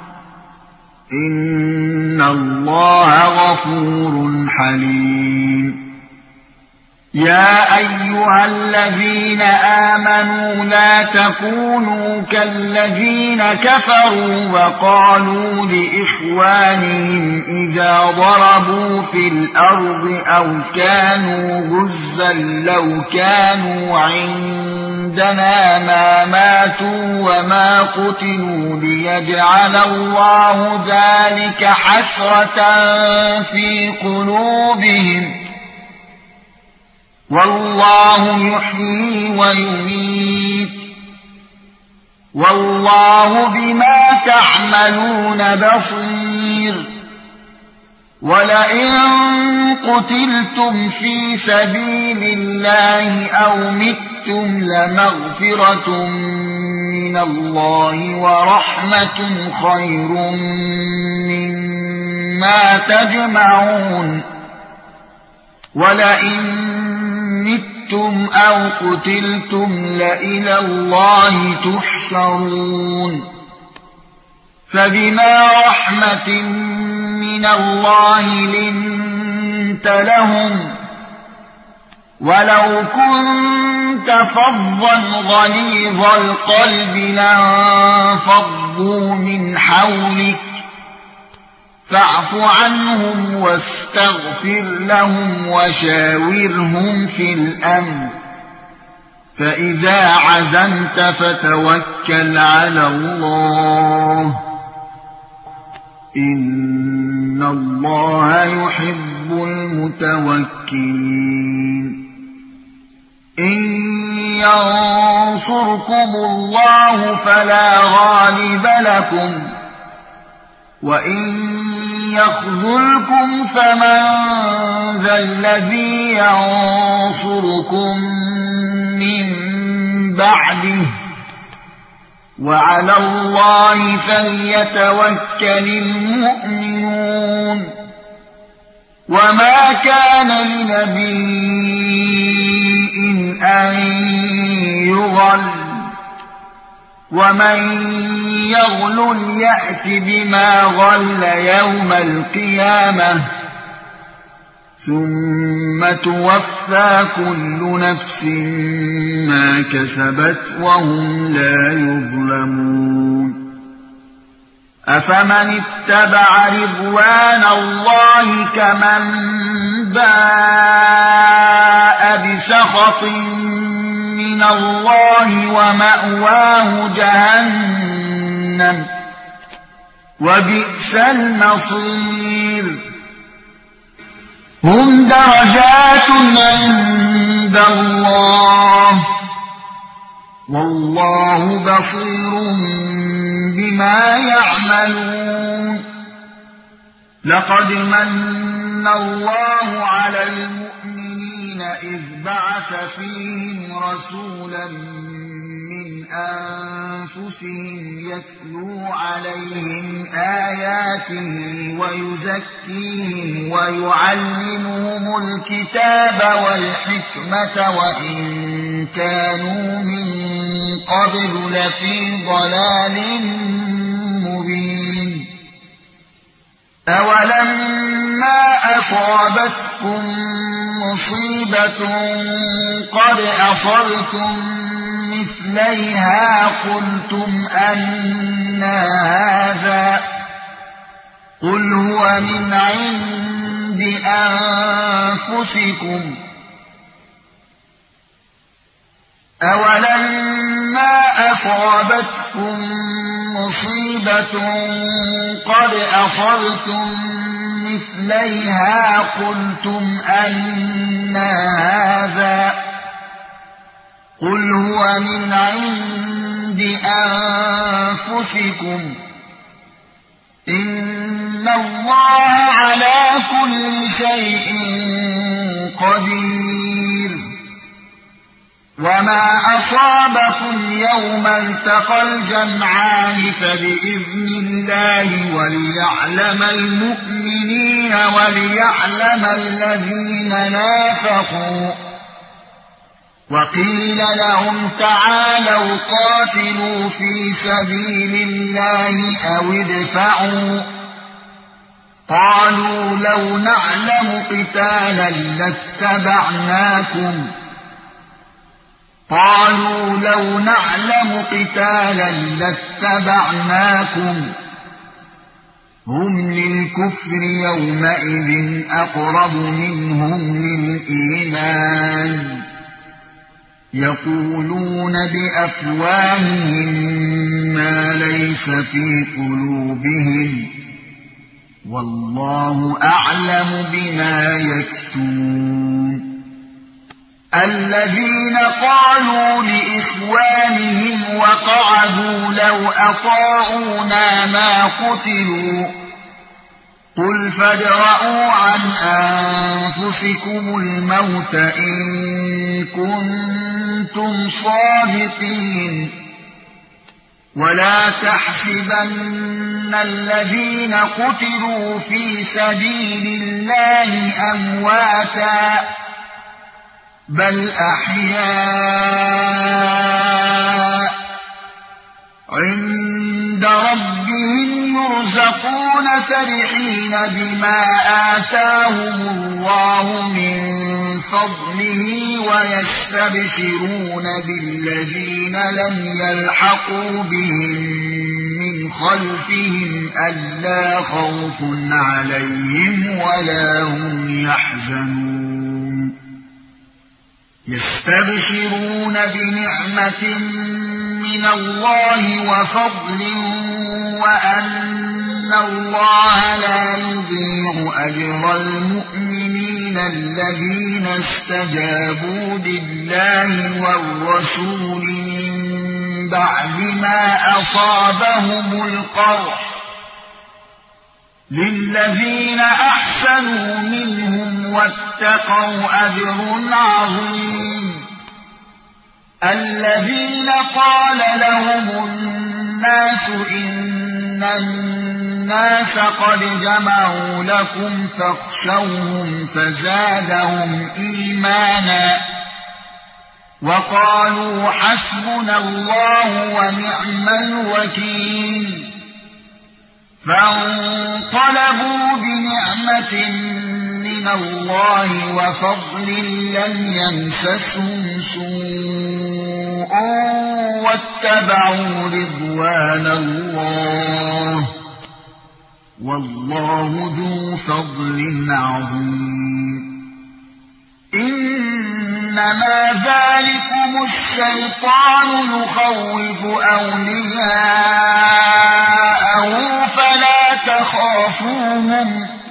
إن الله غفور حليم يا أيها الذين آمنوا لا تكونوا كالذين كفروا وقالوا لإخوانهم إذا ضربوا في الأرض أو كانوا غزا لو كانوا عندنا ما ماتوا وما قتلوا ليجعل الله ذلك حسرة في قلوبهم والله يحيي ويميت والله بما تعملون بصير ولئن قتلتم في سبيل الله أو متم لمغفرة من الله ورحمة خير مما تجمعون ولئن متم أو قتلتم لإلى الله تحشرون فبما رحمة من الله لنت لهم ولو كنت فظا غليظ القلب لانفضوا من حولك فاعف عنهم واستغفر لهم وشاورهم في الأمر فإذا عزمت فتوكل على الله إن الله يحب المتوكلين إن ينصركم الله فلا غالب لكم وإن يخذلكم فمن ذا الذي ينصركم من بعده وعلى الله فليتوكل المؤمنون وما كان لنبي أن يغل ومن يغلل يأت بما غل يوم القيامة ثم توفى كل نفس ما كسبت وهم لا يظلمون أفمن اتبع رضوان الله كمن باء بسخط من الله ومأواه جهنم وبئس المصير هم درجات عند الله والله بصير بما يعملون لقد من اللَّهَ عَلَى الْمُؤْمِنِينَ إِذْ بَعَثَ فِيهِمْ رَسُولًا مِّنْ أَنفُسِهِمْ يَتْلُو عَلَيْهِمْ آيَاتِهِ وَيُزَكِّيهِمْ وَيُعَلِّمُهُمُ الْكِتَابَ وَالْحِكْمَةَ وَإِن كَانُوا مِن قَبْلُ لَفِي ضَلَالٍ مُّبِينٍ أَوَلَمَّا أَصَابَتْكُم مُّصِيبَةٌ قَدْ أَصَبْتُم مِّثْلَيْهَا قُلْتُمْ أَنَّىٰ هَٰذَا ۖ قُلْ هُوَ مِنْ عِندِ أَنفُسِكُمْ ۗ أَوَلَمَّا أَصَابَتْكُم مُّصِيبَةٌ قَدْ أَصَبْتُم مِّثْلَيْهَا قُلْتُمْ أَنَّىٰ هَٰذَا ۖ قُلْ هُوَ مِنْ عِندِ أَنفُسِكُمْ ۗ إِنَّ اللَّهَ عَلَىٰ كُلِّ شَيْءٍ قَدِيرٌ وَمَا أَصَابَكُمْ يَوْمَ الْتَقَى الْجَمْعَانِ فَبِإِذْنِ اللَّهِ وَلِيَعْلَمَ الْمُؤْمِنِينَ وَلِيَعْلَمَ الَّذِينَ نَافَقُوا ۚ وَقِيلَ لَهُمْ تَعَالَوْا قَاتِلُوا فِي سَبِيلِ اللَّهِ أَوِ ادْفَعُوا ۖ قَالُوا لَوْ نَعْلَمُ قِتَالًا لَاتَّبَعْنَاكُمْ ۖ هُمْ لِلْكُفْرِ يَوْمَئِذٍ أَقْرَبُ مِنْهُمْ لِلْإِيمَانِ ۚ يَقُولُونَ بِأَفْوَاهِهِم مَّا لَيْسَ فِي قُلُوبِهِمْ ۗ وَاللَّهُ أَعْلَمُ بِمَا يَكْتُمُونَ الَّذِينَ قَالُوا لِإِخْوَانِهِمْ وَقَعَدُوا لَوْ أَطَاعُونَا مَا قُتِلُوا ۗ قُلْ فَادْرَءُوا عَنْ أَنفُسِكُمُ الْمَوْتَ إِن كُنتُمْ صَادِقِينَ وَلَا تَحْسَبَنَّ الَّذِينَ قُتِلُوا فِي سَبِيلِ اللَّهِ أَمْوَاتًا ۚ بَلْ أَحْيَاءٌ عِندَ رَبِّهِمْ يُرْزَقُونَ فَرِحِينَ بِمَا آتَاهُمُ اللَّهُ مِن فَضْلِهِ وَيَسْتَبْشِرُونَ بِالَّذِينَ لَمْ يَلْحَقُوا بِهِم مِّنْ خَلْفِهِمْ أَلَّا خَوْفٌ عَلَيْهِمْ وَلَا هُمْ يَحْزَنُونَ يَسْتَبْشِرُونَ بِنِعْمَةٍ مِّنَ اللَّهِ وَفَضْلٍ وَأَنَّ اللَّهَ لَا يُضِيعُ أَجْرَ الْمُؤْمِنِينَ الَّذِينَ اسْتَجَابُوا لِلَّهِ وَالرَّسُولِ مِن بَعْدِ مَا أَصَابَهُمُ الْقَرْحُ ۚ لِلَّذِينَ أَحْسَنُوا مِنْهُمْ وَاتَّقَوْا أَجْرٌ عَظِيمٌ الَّذِينَ قَالَ لَهُمُ النَّاسُ إِنَّ النَّاسَ قَدْ جَمَعُوا لَكُمْ فَاخْشَوْهُمْ فَزَادَهُمْ إِيمَانًا وَقَالُوا حَسْبُنَا اللَّهُ وَنِعْمَ الْوَكِيلُ فَانقَلَبُوا بِنِعْمَةٍ مِّنَ اللَّهِ وَفَضْلٍ لَّمْ يَمْسَسْهُمْ سُوءٌ وَاتَّبَعُوا رِضْوَانَ اللَّهِ ۗ وَاللَّهُ ذُو فَضْلٍ عَظِيمٍ إِنَّمَا ذَٰلِكُمُ الشَّيْطَانُ يُخَوِّفُ أَوْلِيَاءَهُ فَلَا تَخَافُوهُمْ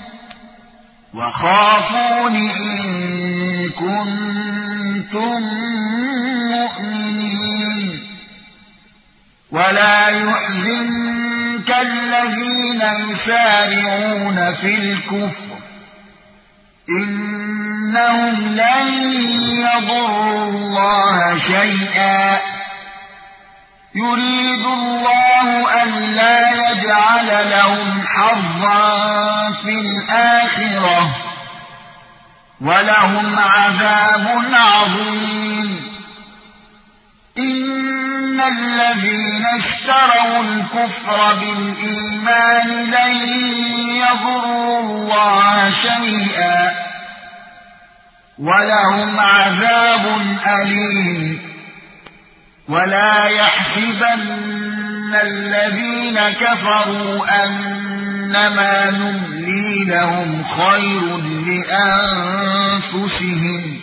وَخَافُونِ إِن كُنتُم مُّؤْمِنِينَ وَلَا يُحْزُنكَ الَّذِينَ يُسَارِعُونَ فِي الْكُفْرِ إنهم لن يضروا الله شيئا يريد الله ألا يجعل لهم حظا في الآخرة ولهم عذاب عظيم إن الذين اشتروا الكفر بالإيمان لن يضروا الله شيئا ولهم عذاب أليم ولا يحسبن الذين كفروا أنما نملي لهم خير لأنفسهم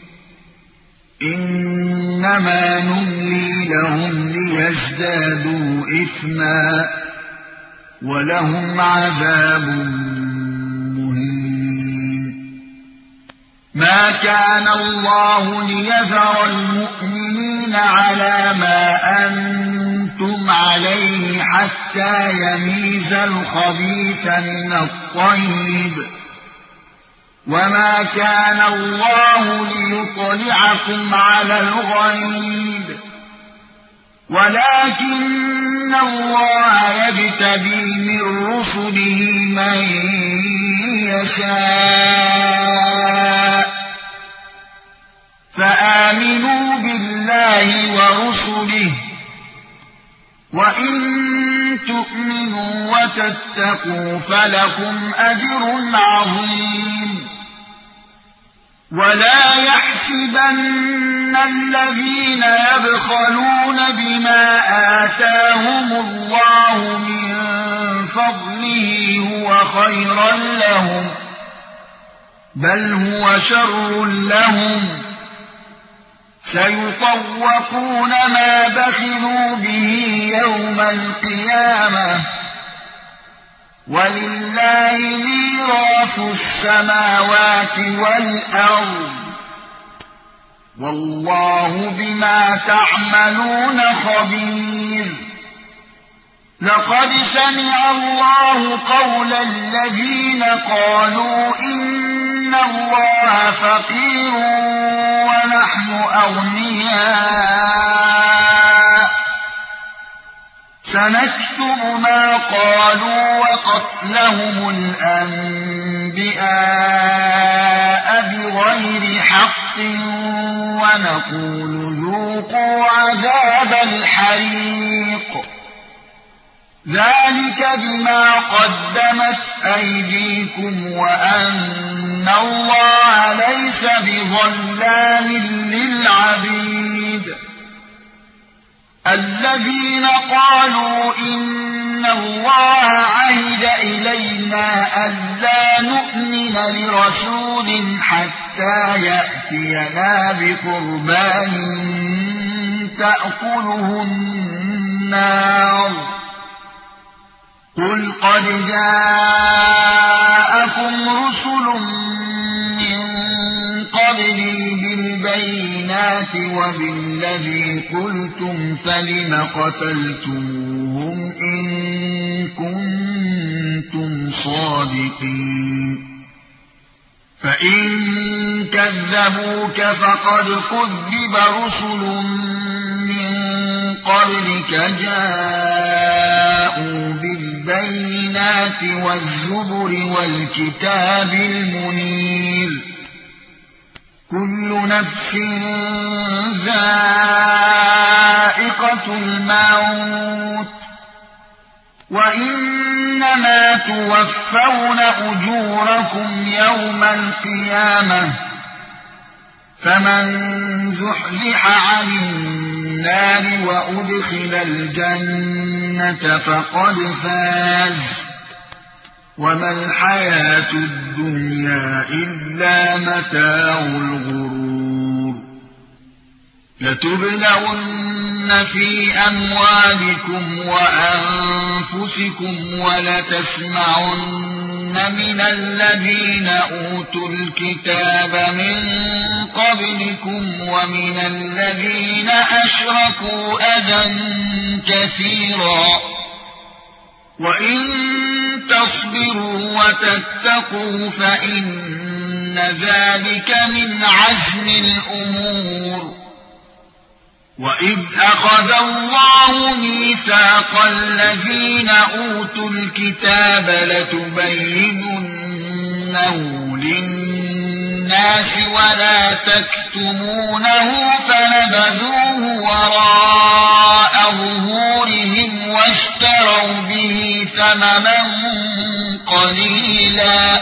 إنما نملي لهم ليزدادوا إثما ولهم عذاب مهين ما كان الله ليذر المؤمنين على ما أنتم عليه حتى يميز الخبيث من الطيب وما كان الله ليطلعكم على الغيب ولكن الله يجتبي من رسله من يشاء فآمنوا بالله ورسله وإن تؤمنوا وتتقوا فلكم أجر عظيم ولا يحسبن الذين يبخلون بما آتاهم الله من فضله هو خيرا لهم بل هو شر لهم سيطوقون ما بخلوا به يوم القيامة ولله ميراث السماوات والأرض والله بما تعملون خبير لقد سمع الله قول الذين قالوا إن الله فقير ونحن أغنياء سنكتب ما قالوا وقتلهم الأنبياء بغير حق ونقول ذوقوا عذاب الحريق ذلك بما قدمت أيديكم وأن الله ليس بظلام للعبيد الذين قالوا إن الله عهد إلينا ألا نؤمن لرسول حتى يأتينا بقربان تأكله النار قل قد جاءكم رسل من قبلي بالبينات وبالذي قلتم فلم قتلتموهم إن كنتم صادقين فإن كذبوك فقد كذب رسل من قبلك جاءوا بالبينات والزبر والكتاب المنير كل نفس ذائقة الموت وإنما توفون أجوركم يوم القيامة فمن زحزح عن النار وأدخل الجنة فقد فاز وما الحياة الدنيا إلا متاع الغرور لتبلغن في أموالكم وأنفسكم ولتسمعن من الذين أوتوا الكتاب من قبلكم ومن الذين أشركوا أذى كثيرا وإن تصبروا وتصبروا وتتقوا فإن ذلك من عزم الأمور. وإذ أخذ الله ميثاق الذين أوتوا الكتاب لتبيننه للناس ولا تكتمونه فنبذوه وراء ظهورهم واشتروا به ثمنا قليلا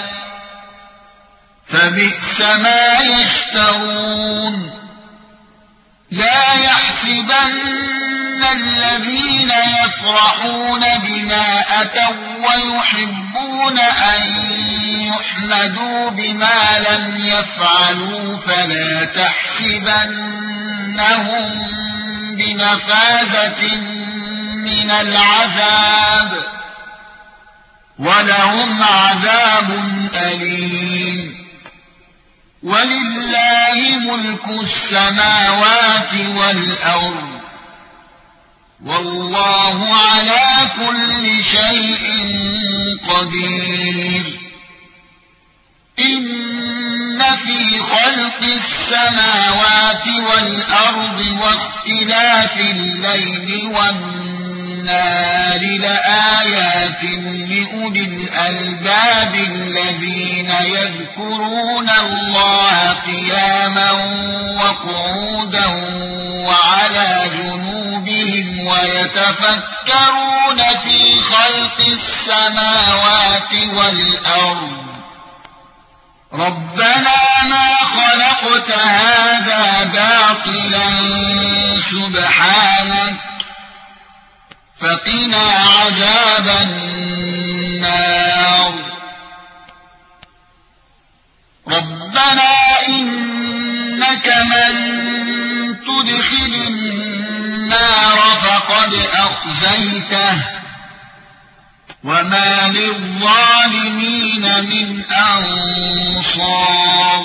فبئس ما يشترون. لا يحسبن الذين يفرحون بما أتوا ويحبون أن يحمدوا بما لم يفعلوا فلا تحسبنهم بمفازة من العذاب ولهم عذاب أليم. ولله ملك السماوات والأرض والله على كل شيء قدير. إن في خلق السماوات والأرض واختلاف الليل والنهار لآيات لأولي الألباب الذين يذكرون الله قياما وقعودا وعلى جنوبهم ويتفكرون في خلق السماوات والأرض ربنا ما خلقت هذا باطلا سبحانك فقنا عذاب النار. ربنا إنك من تدخل النار فقد أخزيته وما للظالمين من أنصار.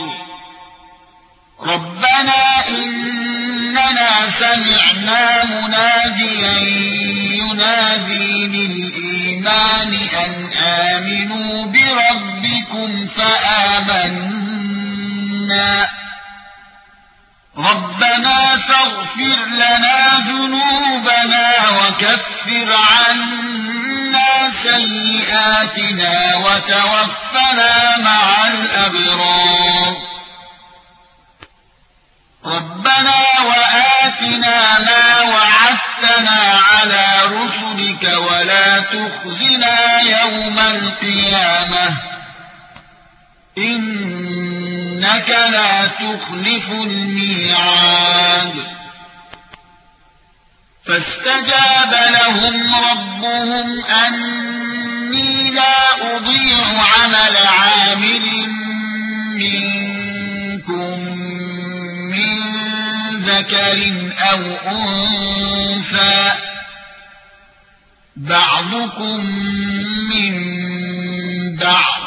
ربنا إننا سمعنا مناديا ينادي للإيمان أن آمنوا بربكم فآمنا. ربنا فاغفر لنا ذنوبنا وكفر عنا سيئاتنا وتوفنا مع الأبرار. ربنا وآتنا ما وعدتنا على رسلك ولا تخزنا يوم القيامة إنك لا تخلف الميعاد. فاستجاب لهم ربهم أني لا أضيع عمل عامل منكم من ذكر أو أنثى بعضكم من بعض.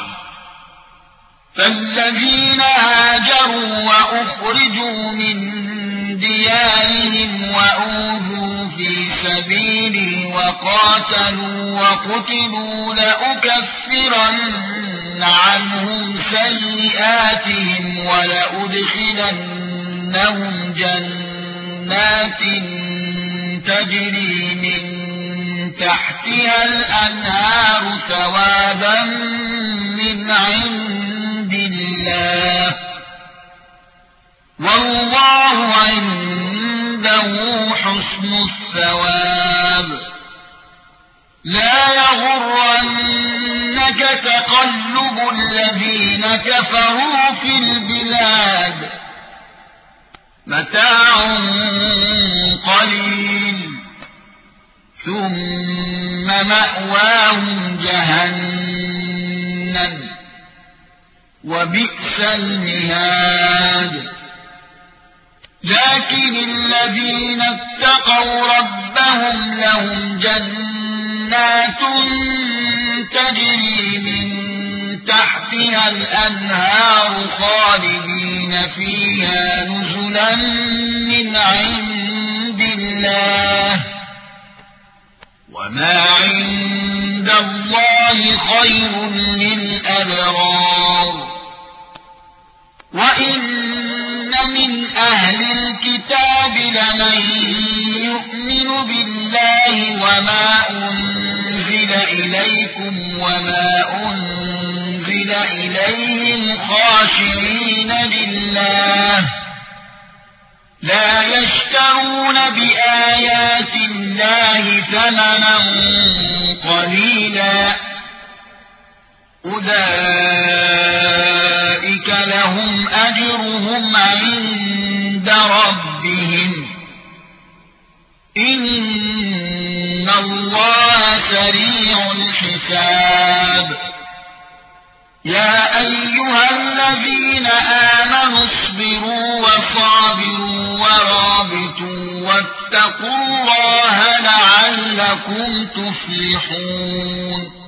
فالذين هاجروا وأخرجوا من ديارهم وأوذوا في سبيلي وقاتلوا وقتلوا لأكفرن عنهم سيئاتهم ولأدخلنهم جنات تجري من تحتها الأنهار ثوابا من عند الله والله عنده حسن الثواب. لا يغرنك تقلب الذين كفروا في البلاد متاع قليل ثم مأواهم جهنم وبئس المهاد. لكن الذين اتقوا ربهم لهم جنات تجري من تحتها الأنهار خالدين فيها نزلا من عند الله وما عند الله الله خير للأبرار وإن من أهل الكتاب لمن يؤمن بالله وما أنزل إليكم وما أنزل إليهم خاشعين لله لا يشترون بآيات الله ثمنا قليلا أولئك لهم أجرهم عند ربهم إن الله سريع الحساب يا أيها الذين آمنوا اصبروا وصابروا ورابطوا واتقوا الله لعلكم تفلحون